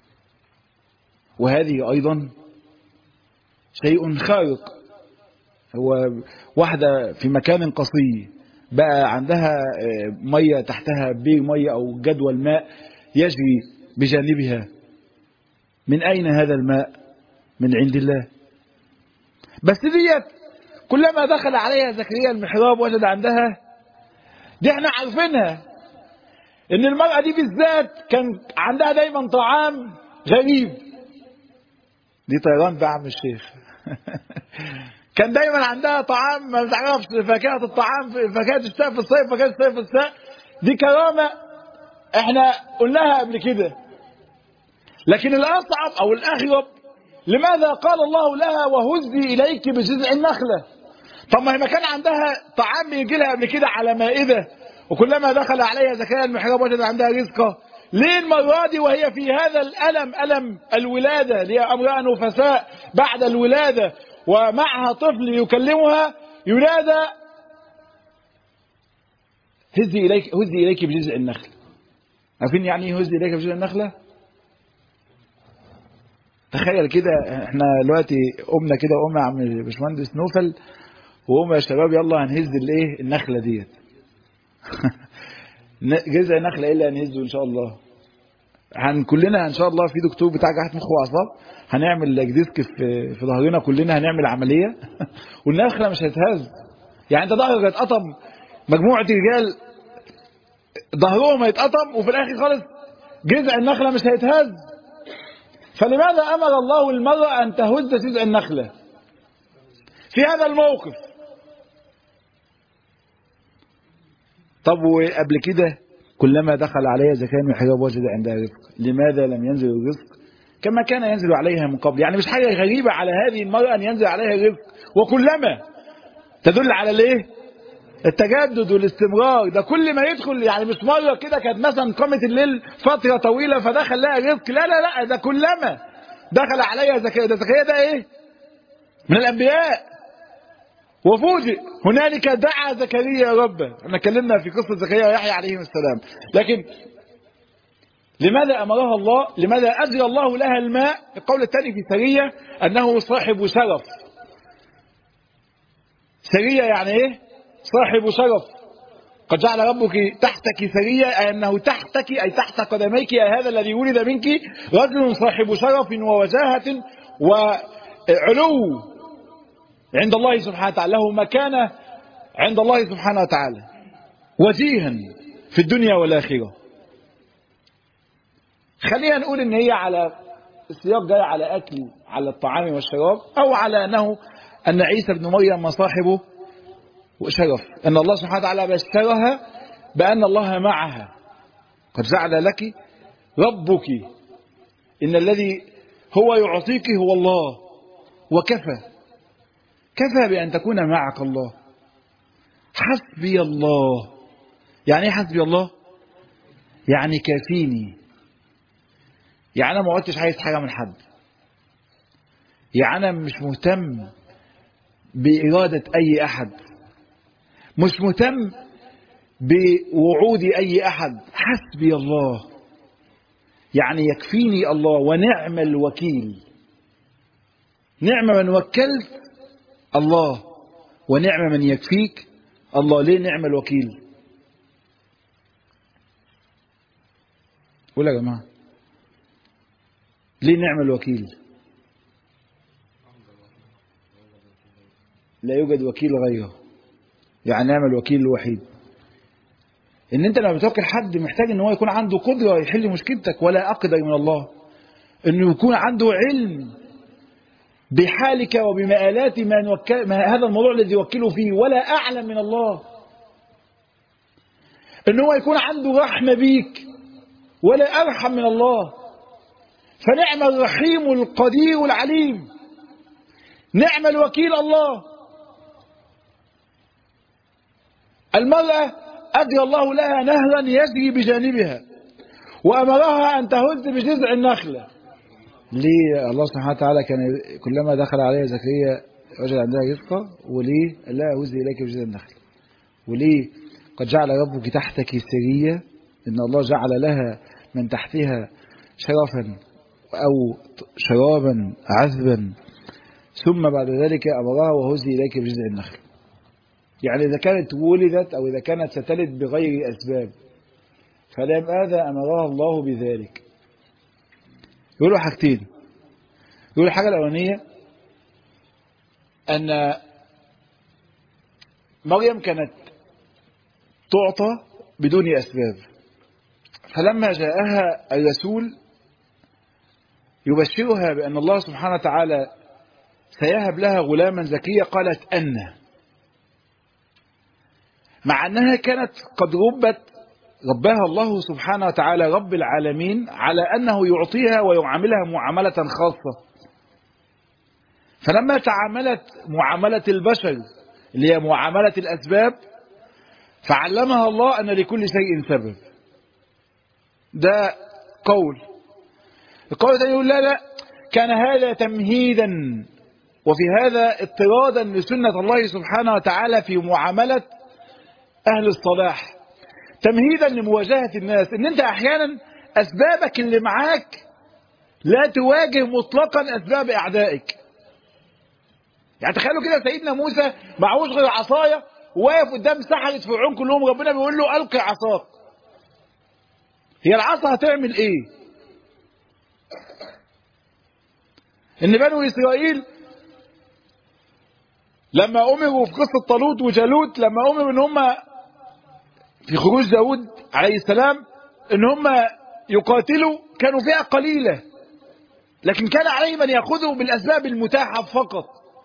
وهذه أيضا شيء خارق. هو واحدة في مكان قصي بقى عندها مية تحتها، بير مية أو جدول ماء يجري بجانبها. من أين هذا الماء؟ من عند الله. بس ديت كلما دخل عليها زكريا المحراب وجد عندها، دي احنا عارفينها ان المرأة دي بالذات كان عندها دايما طعام غريب. دي طيران بقى عم الشيخ. كان دايما عندها طعام ما بتعرفش، فاكهة الطعام فاكهة الشتاء في الصيف، فاكهة الصيف في الشتاء. دي كرامة احنا قلناها قبل كده. لكن الأصعب أو الأغرب، لماذا قال الله لها وهزي إليك بجذع النخلة؟ طب ما هي ما كان عندها طعام بيجي لها قبل كده على مائدة، وكلما دخل عليها زكريا المحراب وجد عندها رزقا. ليه المرة دي وهي في هذا الألم، ألم الولادة، اللي هي امرأة نفساء بعد الولادة ومعها طفل يكلمها، ينادى هزي إليك هزي إليك بجذع النخلة. عارفين يعني ايه هزي إليك بجذع النخلة؟ تخيل كده، احنا دلوقتي قمنا كده قمنا يا عم باشمهندس نوفل وقوم يا شباب يلا هنهز الايه النخله ديت. جذع النخله ايه اللي هنهزه ان شاء الله؟ هن كلنا ان شاء الله في دكتور بتاع جراحه مخ واعصاب هنعمل ديسك في في ظهرنا، كلنا هنعمل عمليه والنخله مش هتهز. يعني انت ظهرك هيتقطم، مجموعه رجال ظهرهم هيتقطم، وفي الاخر خالص جذع النخله مش هيتهز. فلماذا امر الله المرأة ان تهز جذع النخله في هذا الموقف؟ طب وقبل كده كلما دخل عليها زكريا المحراب وجد عندها رزق، لماذا لم ينزل الرزق كما كان ينزل عليها من قبل؟ يعني مش حاجة غريبة على هذه المرأة أن ينزل عليها الرزق، وكلما تدل على الايه؟ التجدد والاستمرار. ده كل ما يدخل، يعني مش مرة كده كانت مثلا قامت الليل فترة طويلة فدخل لها رزق، لا لا لا، ده كلما دخل عليها زكريا. ده زكريا ده ايه؟ من الأنبياء. وفوجئ هنالك دعا زكريا ربه. احنا اتكلمنا في قصة زكريا ويحيى عليهم السلام، لكن لماذا أمرها الله؟ لماذا أجرى الله لها الماء؟ القول الثاني في سرية أنه صاحب شرف. سرية يعني ايه؟ صاحب شرف. قد جعل ربك تحتك سرية، أي أنه تحتك أي تحت قدميك أي هذا الذي ولد منك رجل صاحب شرف ووجاهة وعلو عند الله سبحانه وتعالى، له مكانة عند الله سبحانه وتعالى، وجيها في الدنيا والآخرة. خلينا نقول ان هي على السياق جاي على أكل على الطعام والشراب، أو على أنه أن عيسى بن مريم صاحبه وشرف، أن الله سبحانه وتعالى بشرها بأن الله معها. قد جعل لك ربك إن الذي هو يعطيك هو الله، وكفى كفى بأن تكون معك الله. حسبي الله. يعني ايه حسبي الله؟ يعني كافيني. يعني أنا ما قلتش عايز حاجة من حد، يعني أنا مش مهتم بإرادة أي أحد، مش مهتم بوعود أي أحد. حسبي الله يعني يكفيني الله، ونعم الوكيل. نعم من وكلت الله، ونعم من يكفيك الله. ليه نعم الوكيل؟ قول يا جماعة، ليه نعم الوكيل؟ لا يوجد وكيل غيره. يعني نعم الوكيل الوحيد. ان انت لما بتوكل حد محتاج ان هو يكون عنده قدرة يحل مشكلتك، ولا اقدر من الله. انه يكون عنده علم بحالك وبمآلات ما, نوكل ما هذا الموضوع الذي يوكله فيه، ولا اعلم من الله. ان هو يكون عنده رحمة بيك، ولا ارحم من الله. فنعم الرحيم القدير العليم. نعم الوكيل الله. المرأة أجرى الله لها نهرا يجري بجانبها وأمرها أن تهز بجذع النخلة. ليه الله سبحانه وتعالى كان كلما دخل عليها زكريا وجد عندها رزقا؟ وليه قال لها هزي إليك بجذع النخلة؟ وليه قد جعل ربك تحتك سرية، إن الله جعل لها من تحتها شرفا أو شرابا عذبا، ثم بعد ذلك أمرها وهزي إليك بجذع النخل. يعني إذا كانت ولدت أو إذا كانت ستلد بغير أسباب فلماذا أمرها الله بذلك؟ يقولوا حاجتين. يقولوا الحاجة الأولانية أن مريم كانت تعطى بدون أسباب، فلما جاءها الرسول يبشرها بأن الله سبحانه وتعالى سيهب لها غلاما زكيا قالت أن، مع أنها كانت قد ربت ربها الله سبحانه وتعالى رب العالمين على أنه يعطيها ويعاملها معاملة خاصة، فلما تعاملت معاملة البشر اللي هي معاملة الأسباب فعلمها الله أن لكل شيء سبب. ده قول. القول الثاني يقول لا لا كان هذا تمهيدا وفي هذا اضطرادا لسنة الله سبحانه وتعالى في معاملة أهل الصلاح، تمهيدا لمواجهة الناس، ان انت احيانا اسبابك اللي معاك لا تواجه مطلقا اسباب اعدائك. يعني تخيلوا كده سيدنا موسى معهوش غير عصايه وواقف قدام سحرة فرعون كلهم، ربنا بيقول له القي عصاك. هي العصا هتعمل ايه؟ ان بنو اسرائيل لما امروا في قصه طالوت وجالوت، لما امروا ان هم في خروج داود عليه السلام ان هم يقاتلوا كانوا فئة قليلة، لكن كان عليهم ان يأخذوا بالاسباب المتاحة فقط.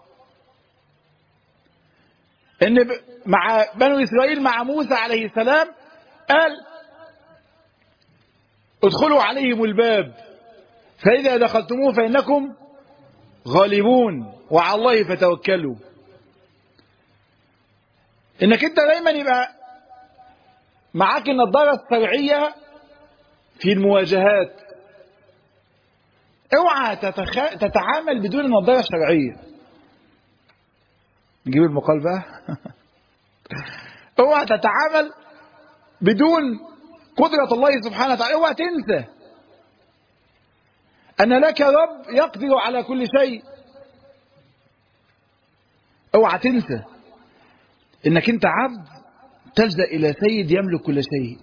ان مع بنو اسرائيل مع موسى عليه السلام قال ادخلوا عليهم الباب فاذا دخلتموه فانكم غالبون وعلى الله فتوكلوا. انك انت دايما يبقى معاك النظارة الشرعية في المواجهات، اوعى تتخ... تتعامل بدون النظارة الشرعية. نجيب المقال بقى. اوعى تتعامل بدون قدرة الله سبحانه وتعالى. اوعى تنسى ان لك رب يقدر على كل شيء. اوعى تنسى انك انت عبد تلجأ إلى سيد يملك كل شيء.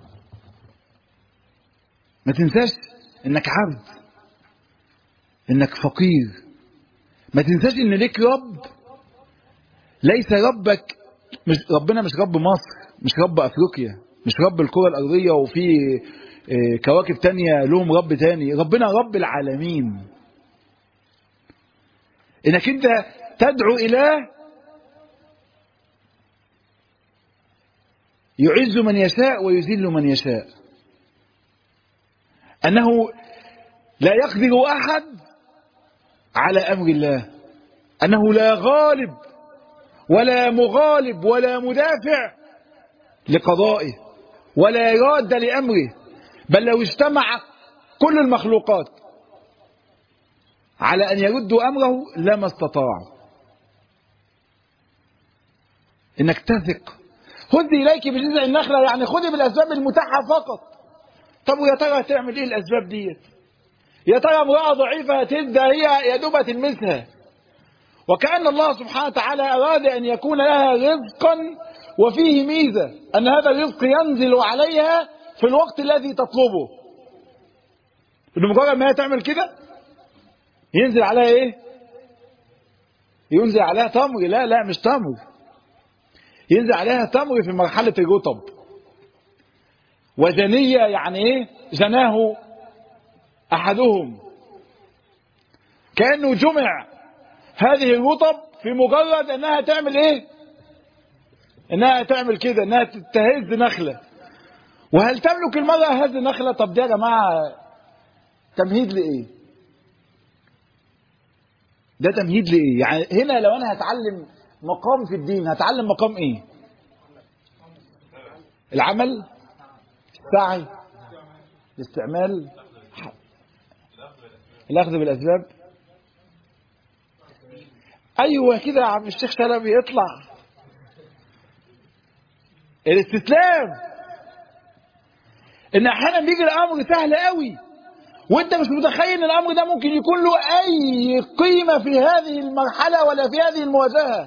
ما تنساش إنك عبد، إنك فقير. ما تنساش إن ليك رب، ليس ربك مش ربنا مش رب مصر، مش رب أفريقيا، مش رب الكرة الأرضية وفي كواكب تانية لهم رب تاني. ربنا رب العالمين. إنك أنت تدعو إله يعز من يشاء ويذل من يشاء، أنه لا يقدر أحد على أمر الله، أنه لا غالب ولا مغالب ولا مدافع لقضائه ولا راد لأمره، بل لو اجتمع كل المخلوقات على أن يردوا أمره لما استطاعوا. إنك تثق. خذي إليك بجذع النخلة، يعني خذي بالأسباب المتاحة فقط. طب ويا ترى هتعمل إيه الأسباب ديت؟ يا ترى امرأة ضعيفة هتهدى هي يا دوب تلمسها، وكأن الله سبحانه وتعالى أراد أن يكون لها رزقا وفيه ميزة، أن هذا الرزق ينزل عليها في الوقت الذي تطلبه. إنه مجرد ما هي تعمل كده ينزل عليها إيه؟ ينزل عليها تمر. لا لا مش تمر، ينزل عليها تمر في مرحلة الرطب. وجنية يعني ايه؟ جناه احدهم، كأنه جمع هذه الرطب في مجرد انها تعمل ايه؟ انها تعمل كده، انها تهز نخلة. وهل تملك المرأة هذه النخلة؟ طب ده يا جماعة تمهيد لايه؟ ده تمهيد لإيه؟ يعني هنا لو أنا هتعلم مقام في الدين هتعلم مقام إيه؟ العمل، السعي، الاستعمال، الأخذ بالأسباب. أيوة كده يا عم الشيخ شلبي يطلع. الاستسلام، إن أحيانا بيجي الأمر سهل قوي وأنت مش متخيل إن الأمر ده ممكن يكون له أي قيمة في هذه المرحلة ولا في هذه المواجهة.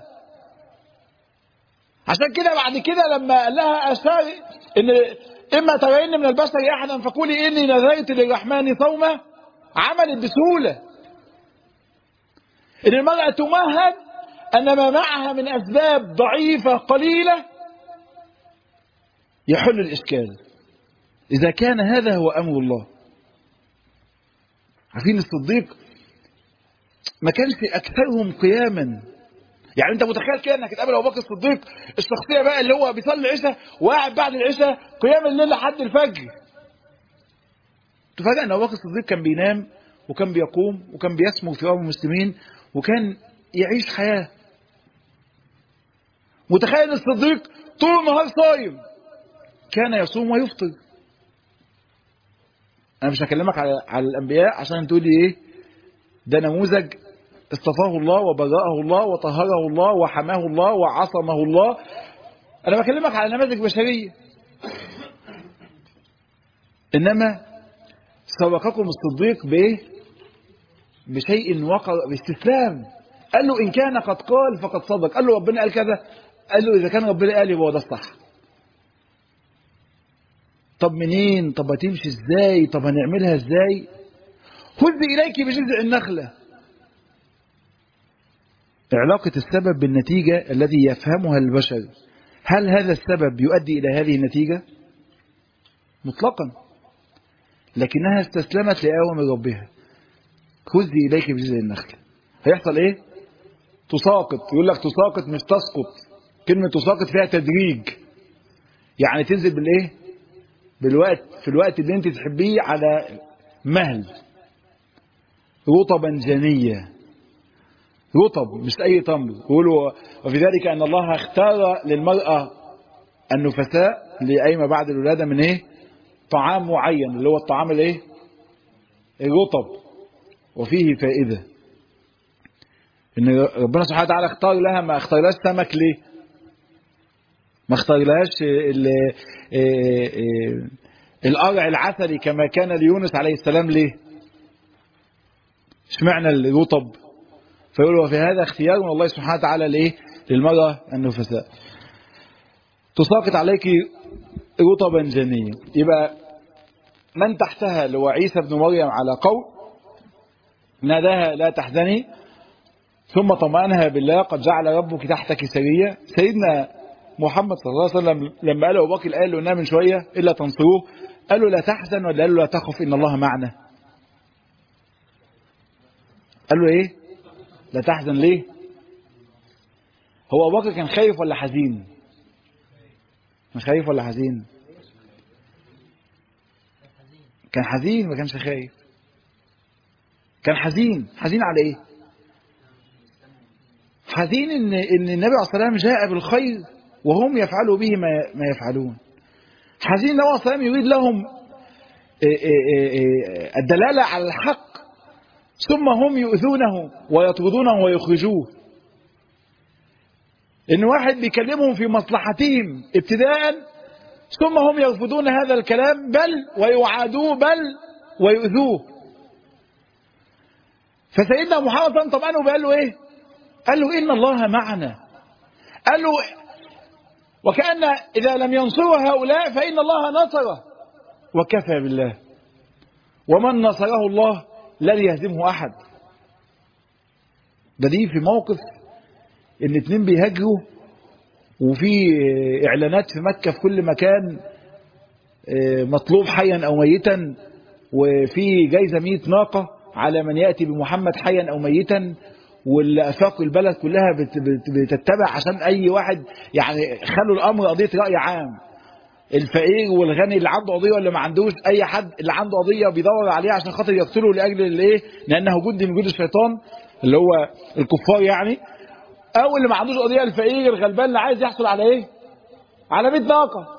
عشان كده بعد كده لما قال لها أشار إن إما ترين من البشر أحدا فقولي إني نذرت للرحمن صوما، عملت بسهولة. إن المرأة تمهد أن ما معها من أسباب ضعيفة قليلة يحل الإشكال إذا كان هذا هو أمر الله. عارفين الصديق ما كانش أكثرهم قياما. يعني أنت متخيل كده أنك تقابل أبو بكر الصديق الشخصية بقى اللي هو بيصلي العشاء وقاعد بعد العشاء قيام الليل لحد الفجر. تفاجأ أن أبو بكر الصديق كان بينام وكان بيقوم وكان بيسمو في أمر المسلمين وكان يعيش حياة. متخيل الصديق طول النهار صايم، كان يصوم ويفطر. أنا مش هكلمك على على الأنبياء عشان تقولي إيه ده نموذج اصطفاه الله وبرأه الله وطهره الله وحماه الله وعصمه الله. أنا بكلمك على نماذج بشرية. إنما سبقكم الصديق بإيه؟ بشيء وقع باستسلام. قال له إن كان قد قال فقد صدق. قال له ربنا قال كذا، قال له إذا كان ربنا قال يبقى ده الصح. طب منين؟ طب هتمشي ازاي؟ طب هنعملها ازاي؟ هز إليك بجذع النخلة. علاقة السبب بالنتيجة الذي يفهمها البشر، هل هذا السبب يؤدي إلى هذه النتيجة؟ مطلقا. لكنها استسلمت لأوامر ربها. هز إليك بجذع النخلة. هيحصل إيه؟ تساقط. يقول لك تساقط مش تسقط. كلمة تساقط فيها تدريج. يعني تنزل بالإيه؟ بالوقت، في الوقت اللي انت تحبيه على مهل. رطبا جنية. رطب مش أي تمر. يقولوا وفي ذلك أن الله اختار للمرأة النفساء لأيما بعد الولادة من إيه؟ طعام معين اللي هو الطعام الإيه؟ الرطب. وفيه فائدة إن ربنا سبحانه وتعالى اختار لها، ما اختار لهاش سمك ليه؟ ما اختار لهاش القرع العسلي كما كان ليونس عليه السلام ليه؟ اشمعنى الرطب؟ فيقولوا وفي هذا اختيار من الله سبحانه وتعالى ليه؟ للمرأة النفساء. تساقط عليك رطبا جنيا. يبقى من تحتها اللي هو عيسى بن مريم على قول ناداها لا تحزني ثم طمأنها بالله قد جعل ربك تحتك سريا. سيدنا محمد صلى الله عليه وسلم لما قال أبو بكر قال له من شوية إلا تنصروه، قال له لا تحزن ولا قال له لا تخف إن الله معنا؟ قال له إيه؟ لا تحزن. ليه؟ هو أبو بكر كان خايف ولا حزين؟ كان خايف ولا حزين؟ كان حزين، ما كانش خايف. كان حزين. حزين على إيه؟ حزين إن إن النبي عليه الصلاة والسلام جاء بالخير وهم يفعلوا به ما ما يفعلون. حزين النبي عليه الصلاة والسلام يريد لهم الدلالة على الحق ثم هم يؤذونه ويطردونه ويخرجوه. إن واحد بيكلمهم في مصلحتهم ابتداء ثم هم يرفضون هذا الكلام بل ويعادوه بل ويؤذوه. فسيدنا محمد طبعا وقال له إيه؟ قال له إن الله معنا. قال له وكأن إذا لم ينصره هؤلاء فإن الله نصره وكفى بالله ومن نصره الله لن يهزمه أحد. ده دي في موقف إن اتنين بيهاجروا وفي إعلانات في مكة في كل مكان مطلوب حيا أو ميتا، وفي جايزة مئة ناقة على من يأتي بمحمد حيا أو ميتا، والأفاق البلد كلها بتتبع عشان أي واحد. يعني خلوا الأمر قضية رأي عام. الفقير والغني اللي عنده قضية ولا ما عندوش، أي حد اللي عنده قضية بيدور عليها عشان خاطر يقتله لأجل الإيه؟ لأنه جند من جند الشيطان. اللي هو الكفار يعني، او اللي ما عندوش قضيه الفقير الغلبان اللي عايز يحصل على ايه؟ على مية ناقه،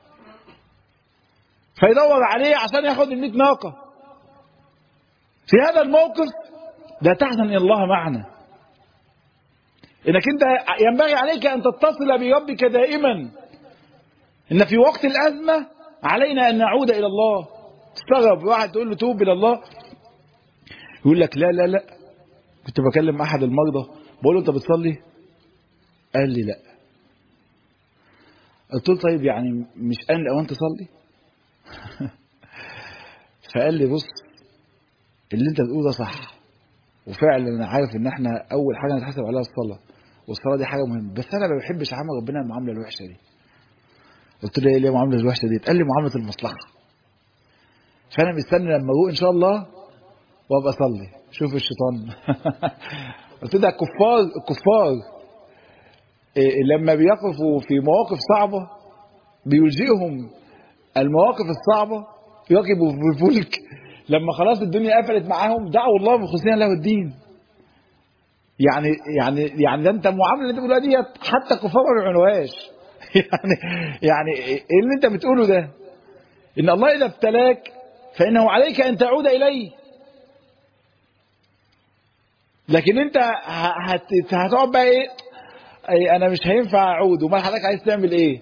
فيدور عليه عشان ياخد ال مية ناقه. في هذا الموقف لا تحزن ان الله معنا، انك انت ينبغي عليك ان تتصل بربك دائما، ان في وقت الازمه علينا ان نعود الى الله. تستغرب واحد تقول له توب الى الله، يقول لك لا لا لا. كنت بكلم احد المرضى بقول له انت بتصلي؟ قال لي لا. قلت له طيب يعني مش ان الاوان تصلي؟ فقال لي بص اللي انت بتقوله ده صح، وفعلا انا عارف ان احنا اول حاجه نتحاسب عليها الصلاه، والصلاه دي حاجه مهمه، بس انا ما بحبش اعامل ربنا المعامله الوحشه دي. قلت له ايه ليه المعامله الوحشه دي؟ قال لي معامله المصلحه. فانا مستني لما اروح ان شاء الله وابقى اصلي. شوف الشيطان. قلت له الكفار الكفار إيه لما بيقفوا في مواقف صعبه بيلجئهم المواقف الصعبه، يركبوا في الفلك لما خلاص الدنيا قفلت معاهم دعوا الله مخلصين له الدين. يعني يعني يعني ده انت المعامله اللي انت بتقولها ديت حتى الكفار ما بيعملوهاش. يعني يعني ايه اللي انت بتقوله ده؟ ان الله اذا ابتلاك فانه عليك ان تعود اليه، لكن انت هتقعد بقى ايه؟ ايه انا مش هينفع اعود، وما حضرتك عايز تعمل ايه؟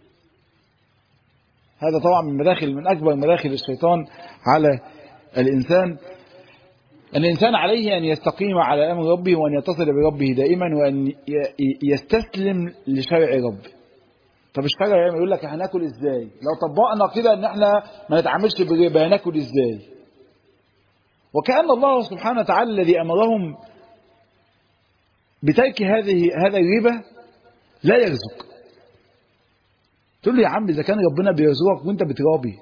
هذا طبعا من مداخل من اكبر مداخل الشيطان على الانسان. أن الإنسان عليه أن يستقيم على أمر ربه، وأن يتصل بربه دائما، وأن يستسلم لشرع ربه. طب الشرع يقول لك هناكل إزاي؟ لو طبقنا كده أن احنا ما نتعاملش بالربا هناكل إزاي؟ وكأن الله سبحانه وتعالى الذي أمرهم بترك هذه هذا الربا لا يرزق. تقول لي يا عم إذا كان ربنا بيرزقك وأنت بترابي،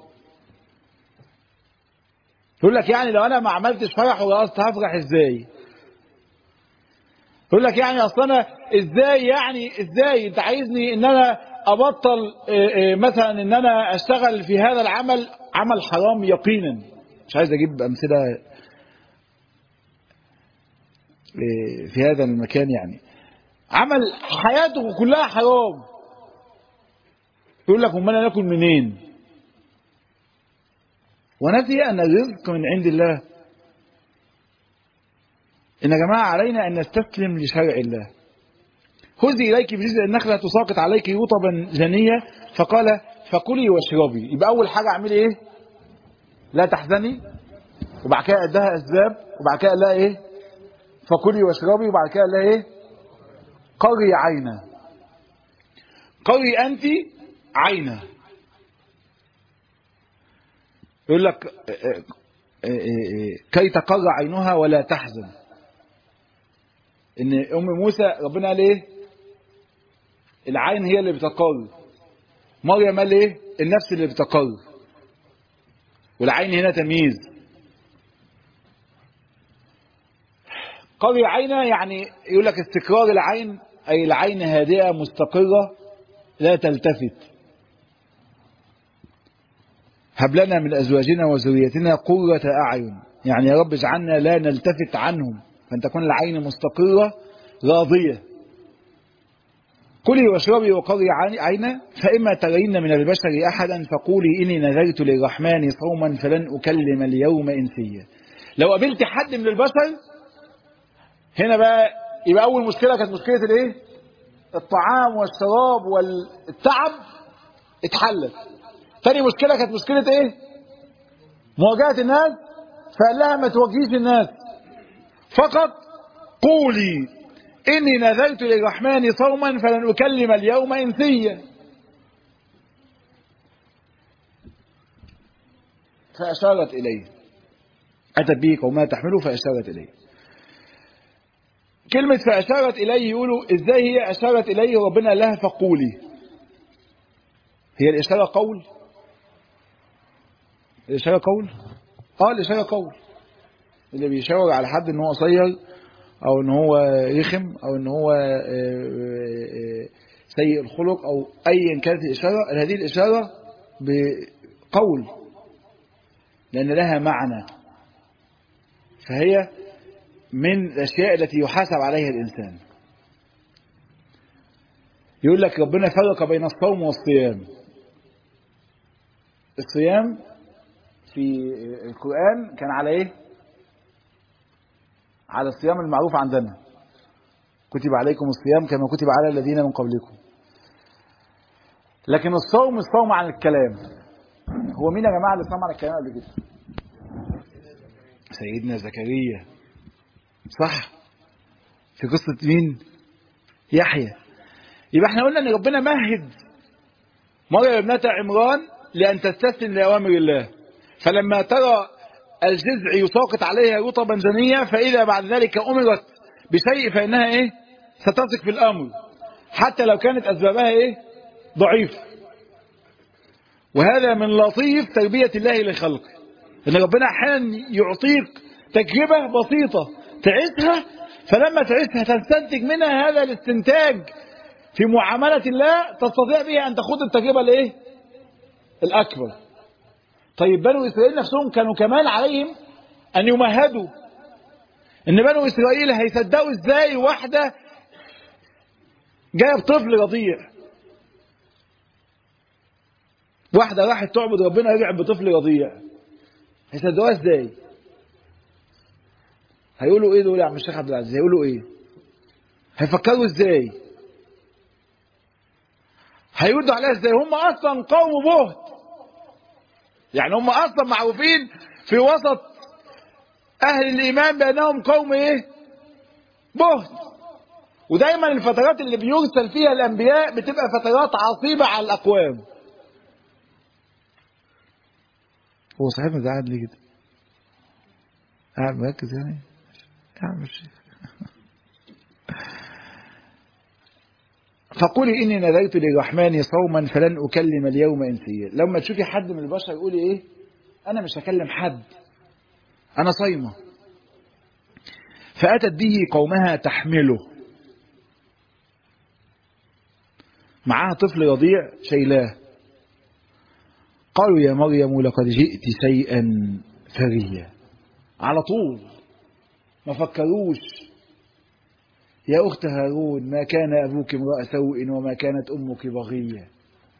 يقول لك يعني لو انا ما عملتش فرح ورقصت هفرح ازاي؟ يقول لك يعني اصل انا ازاي يعني ازاي انت عايزني ان انا ابطل إيه إيه مثلا ان انا اشتغل في هذا العمل عمل حرام يقينا. مش عايز اجيب امثله إيه في هذا المكان، يعني عمل حياته كلها حرام. يقول لك امال ناكل منين؟ ونسي أن الرزق من عند الله. إن يا جماعة علينا أن نستسلم لشرع الله. هزي إليك بجزء النخلة تساقط عليك رطبا جنية فقال فكلي واشربي. يبقى أول حاجة اعملي إيه؟ لا تحزني، وبعد كده أدها أسباب، وبعد كده لا إيه؟ فكلي واشربي، وبعد كده لا إيه؟ قري عينا. قري أنت عينا. يقول لك كي تقر عينها ولا تحزن. ان ام موسى ربنا قال ايه؟ العين هي اللي بتقر. مريم قال ايه؟ النفس اللي بتقر. والعين هنا تمييز. قر عينها يعني يقول لك استقرار العين، اي العين هادئه مستقره لا تلتفت. هب لنا من أزواجنا وذريتنا قرة أعين، يعني يا رب اجعلنا لا نلتفت عنهم، فأن تكون العين مستقرة راضية. كلي واشربي وقري عينا، فإما ترين من البشر أحدا فقولي إني نذرت للرحمن صوما فلن أكلم اليوم إنسيا. لو قابلت حد من البشر هنا بقى يبقى أول مشكلة كانت مشكلة الإيه؟ الطعام والشراب والتعب اتحلت. ثاني مشكلة كانت مشكلة ايه؟ مواجهة الناس، فقال لها ما تواجهيش الناس، فقط قولي إني نذرت للرحمن صوما فلن أكلم اليوم إنسيا. فأشارت إليه، أتت به قومها تحمله فأشارت إليه. كلمة فأشارت إليه يقولوا إزاي هي أشارت إليه وربنا قال لها فقولي؟ هي الإشارة قول؟ الإشارة قول؟ آه الإشارة قول. اللي بيشاور على حد إن هو قصير أو إن هو رخم أو إن هو سيء الخلق أو أيا كانت الإشارة، هذه الإشارة بقول لأن لها معنى. فهي من الأشياء التي يحاسب عليها الإنسان. يقول لك ربنا فرق بين الصوم والصيام. الصيام في القرآن كان على إيه؟ على الصيام المعروف عندنا، كتب عليكم الصيام كما كتب على الذين من قبلكم. لكن الصوم الصوم عن الكلام. هو مين يا جماعة اللي صام عن الكلام قبل كده؟ سيدنا زكريا، صح؟ في قصة مين؟ يحيى. يبقى احنا قلنا ان ربنا مهد مريم ابنة عمران لأن تستسلم لأوامر الله، فلما ترى الجذع يساقط عليها رطبا جنيا فإذا بعد ذلك أمرت بشيء فإنها إيه؟ ستثق في الأمر حتى لو كانت أسبابها إيه؟ ضعيفة. وهذا من لطيف تربية الله لخلقه، إن ربنا أحيانا يعطيك تجربة بسيطة تعيشها، فلما تعيشها تستنتج منها هذا الاستنتاج في معاملة الله تستطيع بها أن تخوض التجربة الإيه؟ الأكبر. طيب بنو إسرائيل نفسهم كانوا كمان عليهم أن يمهدوا إن بنو إسرائيل هيصدقوا إزاي واحدة جاية بطفل رضيع، واحدة راحت تعبد ربنا رجعت بطفل رضيع، هيصدقوها إزاي؟ هيقولوا إيه دول يا عم الشيخ عبد العزيز؟ هيقولوا إيه؟ هيفكروا إزاي؟ هيردوا عليها إزاي؟ هم أصلا قوم بهت، يعني هم أصلا معروفين في وسط أهل الإيمان بأنهم قوم إيه؟ بهت. ودايما الفترات اللي بيرسل فيها الأنبياء بتبقى فترات عصيبة على الأقوام. هو صاحبنا ده قاعد ليه كده؟ قاعد مركز يعني؟ قاعد مش فقولي إني نذرت للرحمن صوما فلن أكلم اليوم إنسيا. لما تشوفي حد من البشر قولي إيه؟ أنا مش هكلم حد، أنا صايمة. فأتت به قومها تحمله، معاها طفل رضيع شيلاه. قالوا يا مريم لقد جئت شيئا فريا. على طول ما فكروش. يا أخت هارون ما كان أبوك امرأ سوء وما كانت أمك بغية.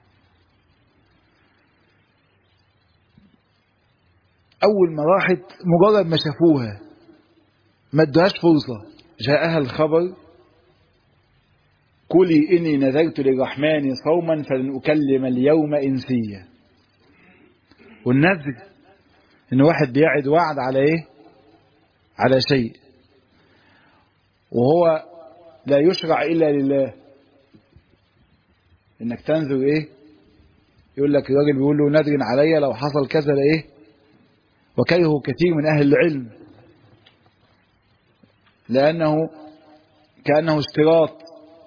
أول ما راحت مجرد ما شافوها ما ادوهاش فرصة، جاءها الخبر قولي إني نذرت للرحمن صوما فلن أكلم اليوم إنسيا. والنذر إن واحد بيعد وعد على إيه؟ على شيء وهو لا يشرع إلا لله. إنك تنذر إيه؟ يقول لك الراجل بيقول له نذر عليا لو حصل كذا لإيه؟ وكره كثير من أهل العلم لأنه كأنه اشتراط.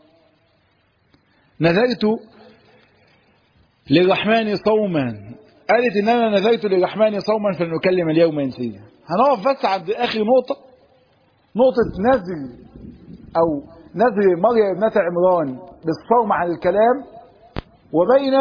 نذرت للرحمن صوما، قالت إن أنا نذرت للرحمن صوما فلنكلم اليوم إنسيا. هنقف بس عند آخر نقطة، نقطة نذر أو نذر مريم ابنة عمران بالصوم عن الكلام، وبين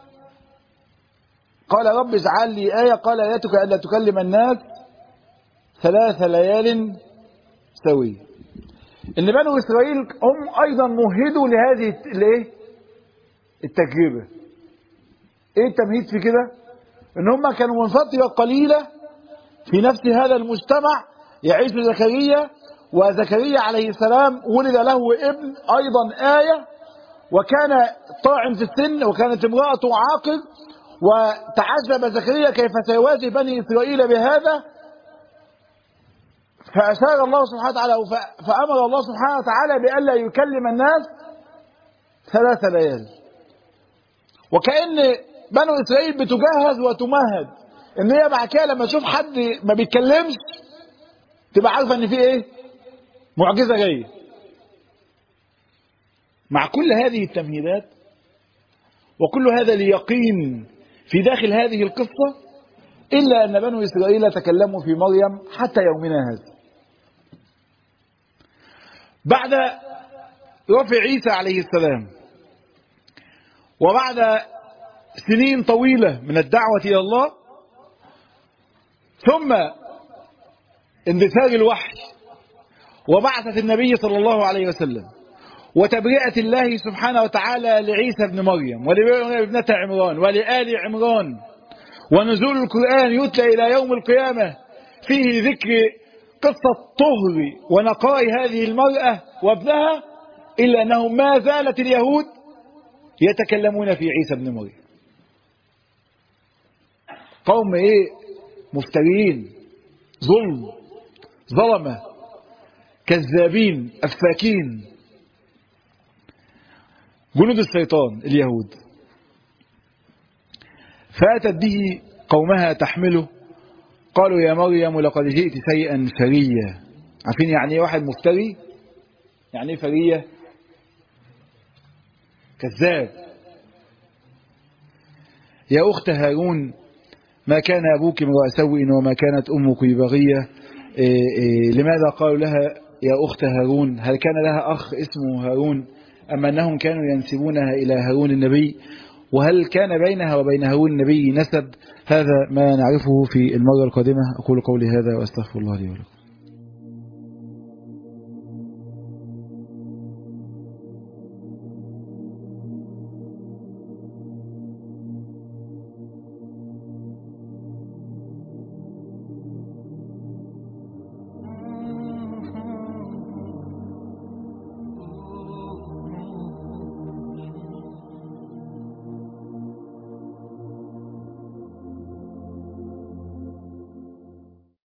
قال رب اجعل لي آية، قال آياتك ألا تكلم الناس ثلاث ليال سوية. إن بنو إسرائيل هم أيضا مهدوا لهذه التجربة. إيه التمهيد في كده؟ إن هم كانوا من فترة قليلة في نفس هذا المجتمع يعيش زكريا، وزكريا عليه السلام ولد له ابن أيضا آية، وكان طاعن في السن وكانت امرأته عاقر، وتعجب زكريا كيف سيواجه بني إسرائيل بهذا، فأشار الله سبحانه وتعالى فأمر الله سبحانه وتعالى بألا يكلم الناس ثلاث ليال. وكأن بنو إسرائيل بتجهز وتمهد إن هي بعد كده لما تشوف حد ما بيتكلمش تبقى عارفة إن في إيه؟ معجزة جاية. مع كل هذه التمهيدات وكل هذا اليقين في داخل هذه القصة، إلا أن بنو إسرائيل تكلموا في مريم حتى يومنا هذا. بعد رفع عيسى عليه السلام وبعد سنين طويلة من الدعوة إلى الله، ثم اندثار الوحي وبعثة النبي صلى الله عليه وسلم وتبرئة الله سبحانه وتعالى لعيسى بن مريم ولابنة عمران ولآل عمران ونزول القرآن يتلى إلى يوم القيامة فيه ذكر قصة طهر ونقاء هذه المرأة وابنها، إلا أنه ما زالت اليهود يتكلمون في عيسى بن مريم. قوم إيه؟ مفترين، ظلم، ظلمة، كذابين، أفاكين، جنود الشيطان اليهود. فأتت به قومها تحمله قالوا يا مريم لقد جئت شيئا فريا. عارفين يعني ايه واحد مفتري؟ يعني ايه فرية؟ كذاب. يا أخت هارون ما كان أبوك امرأ سوء وما كانت أمك بغية. إيه إيه لماذا قالوا لها يا أخت هارون؟ هل كان لها أخ اسمه هارون أم أنهم كانوا ينسبونها إلى هارون النبي؟ وهل كان بينها وبين هارون النبي نسب؟ هذا ما نعرفه في المرة القادمة. أقول قولي هذا وأستغفر الله لي ولكم.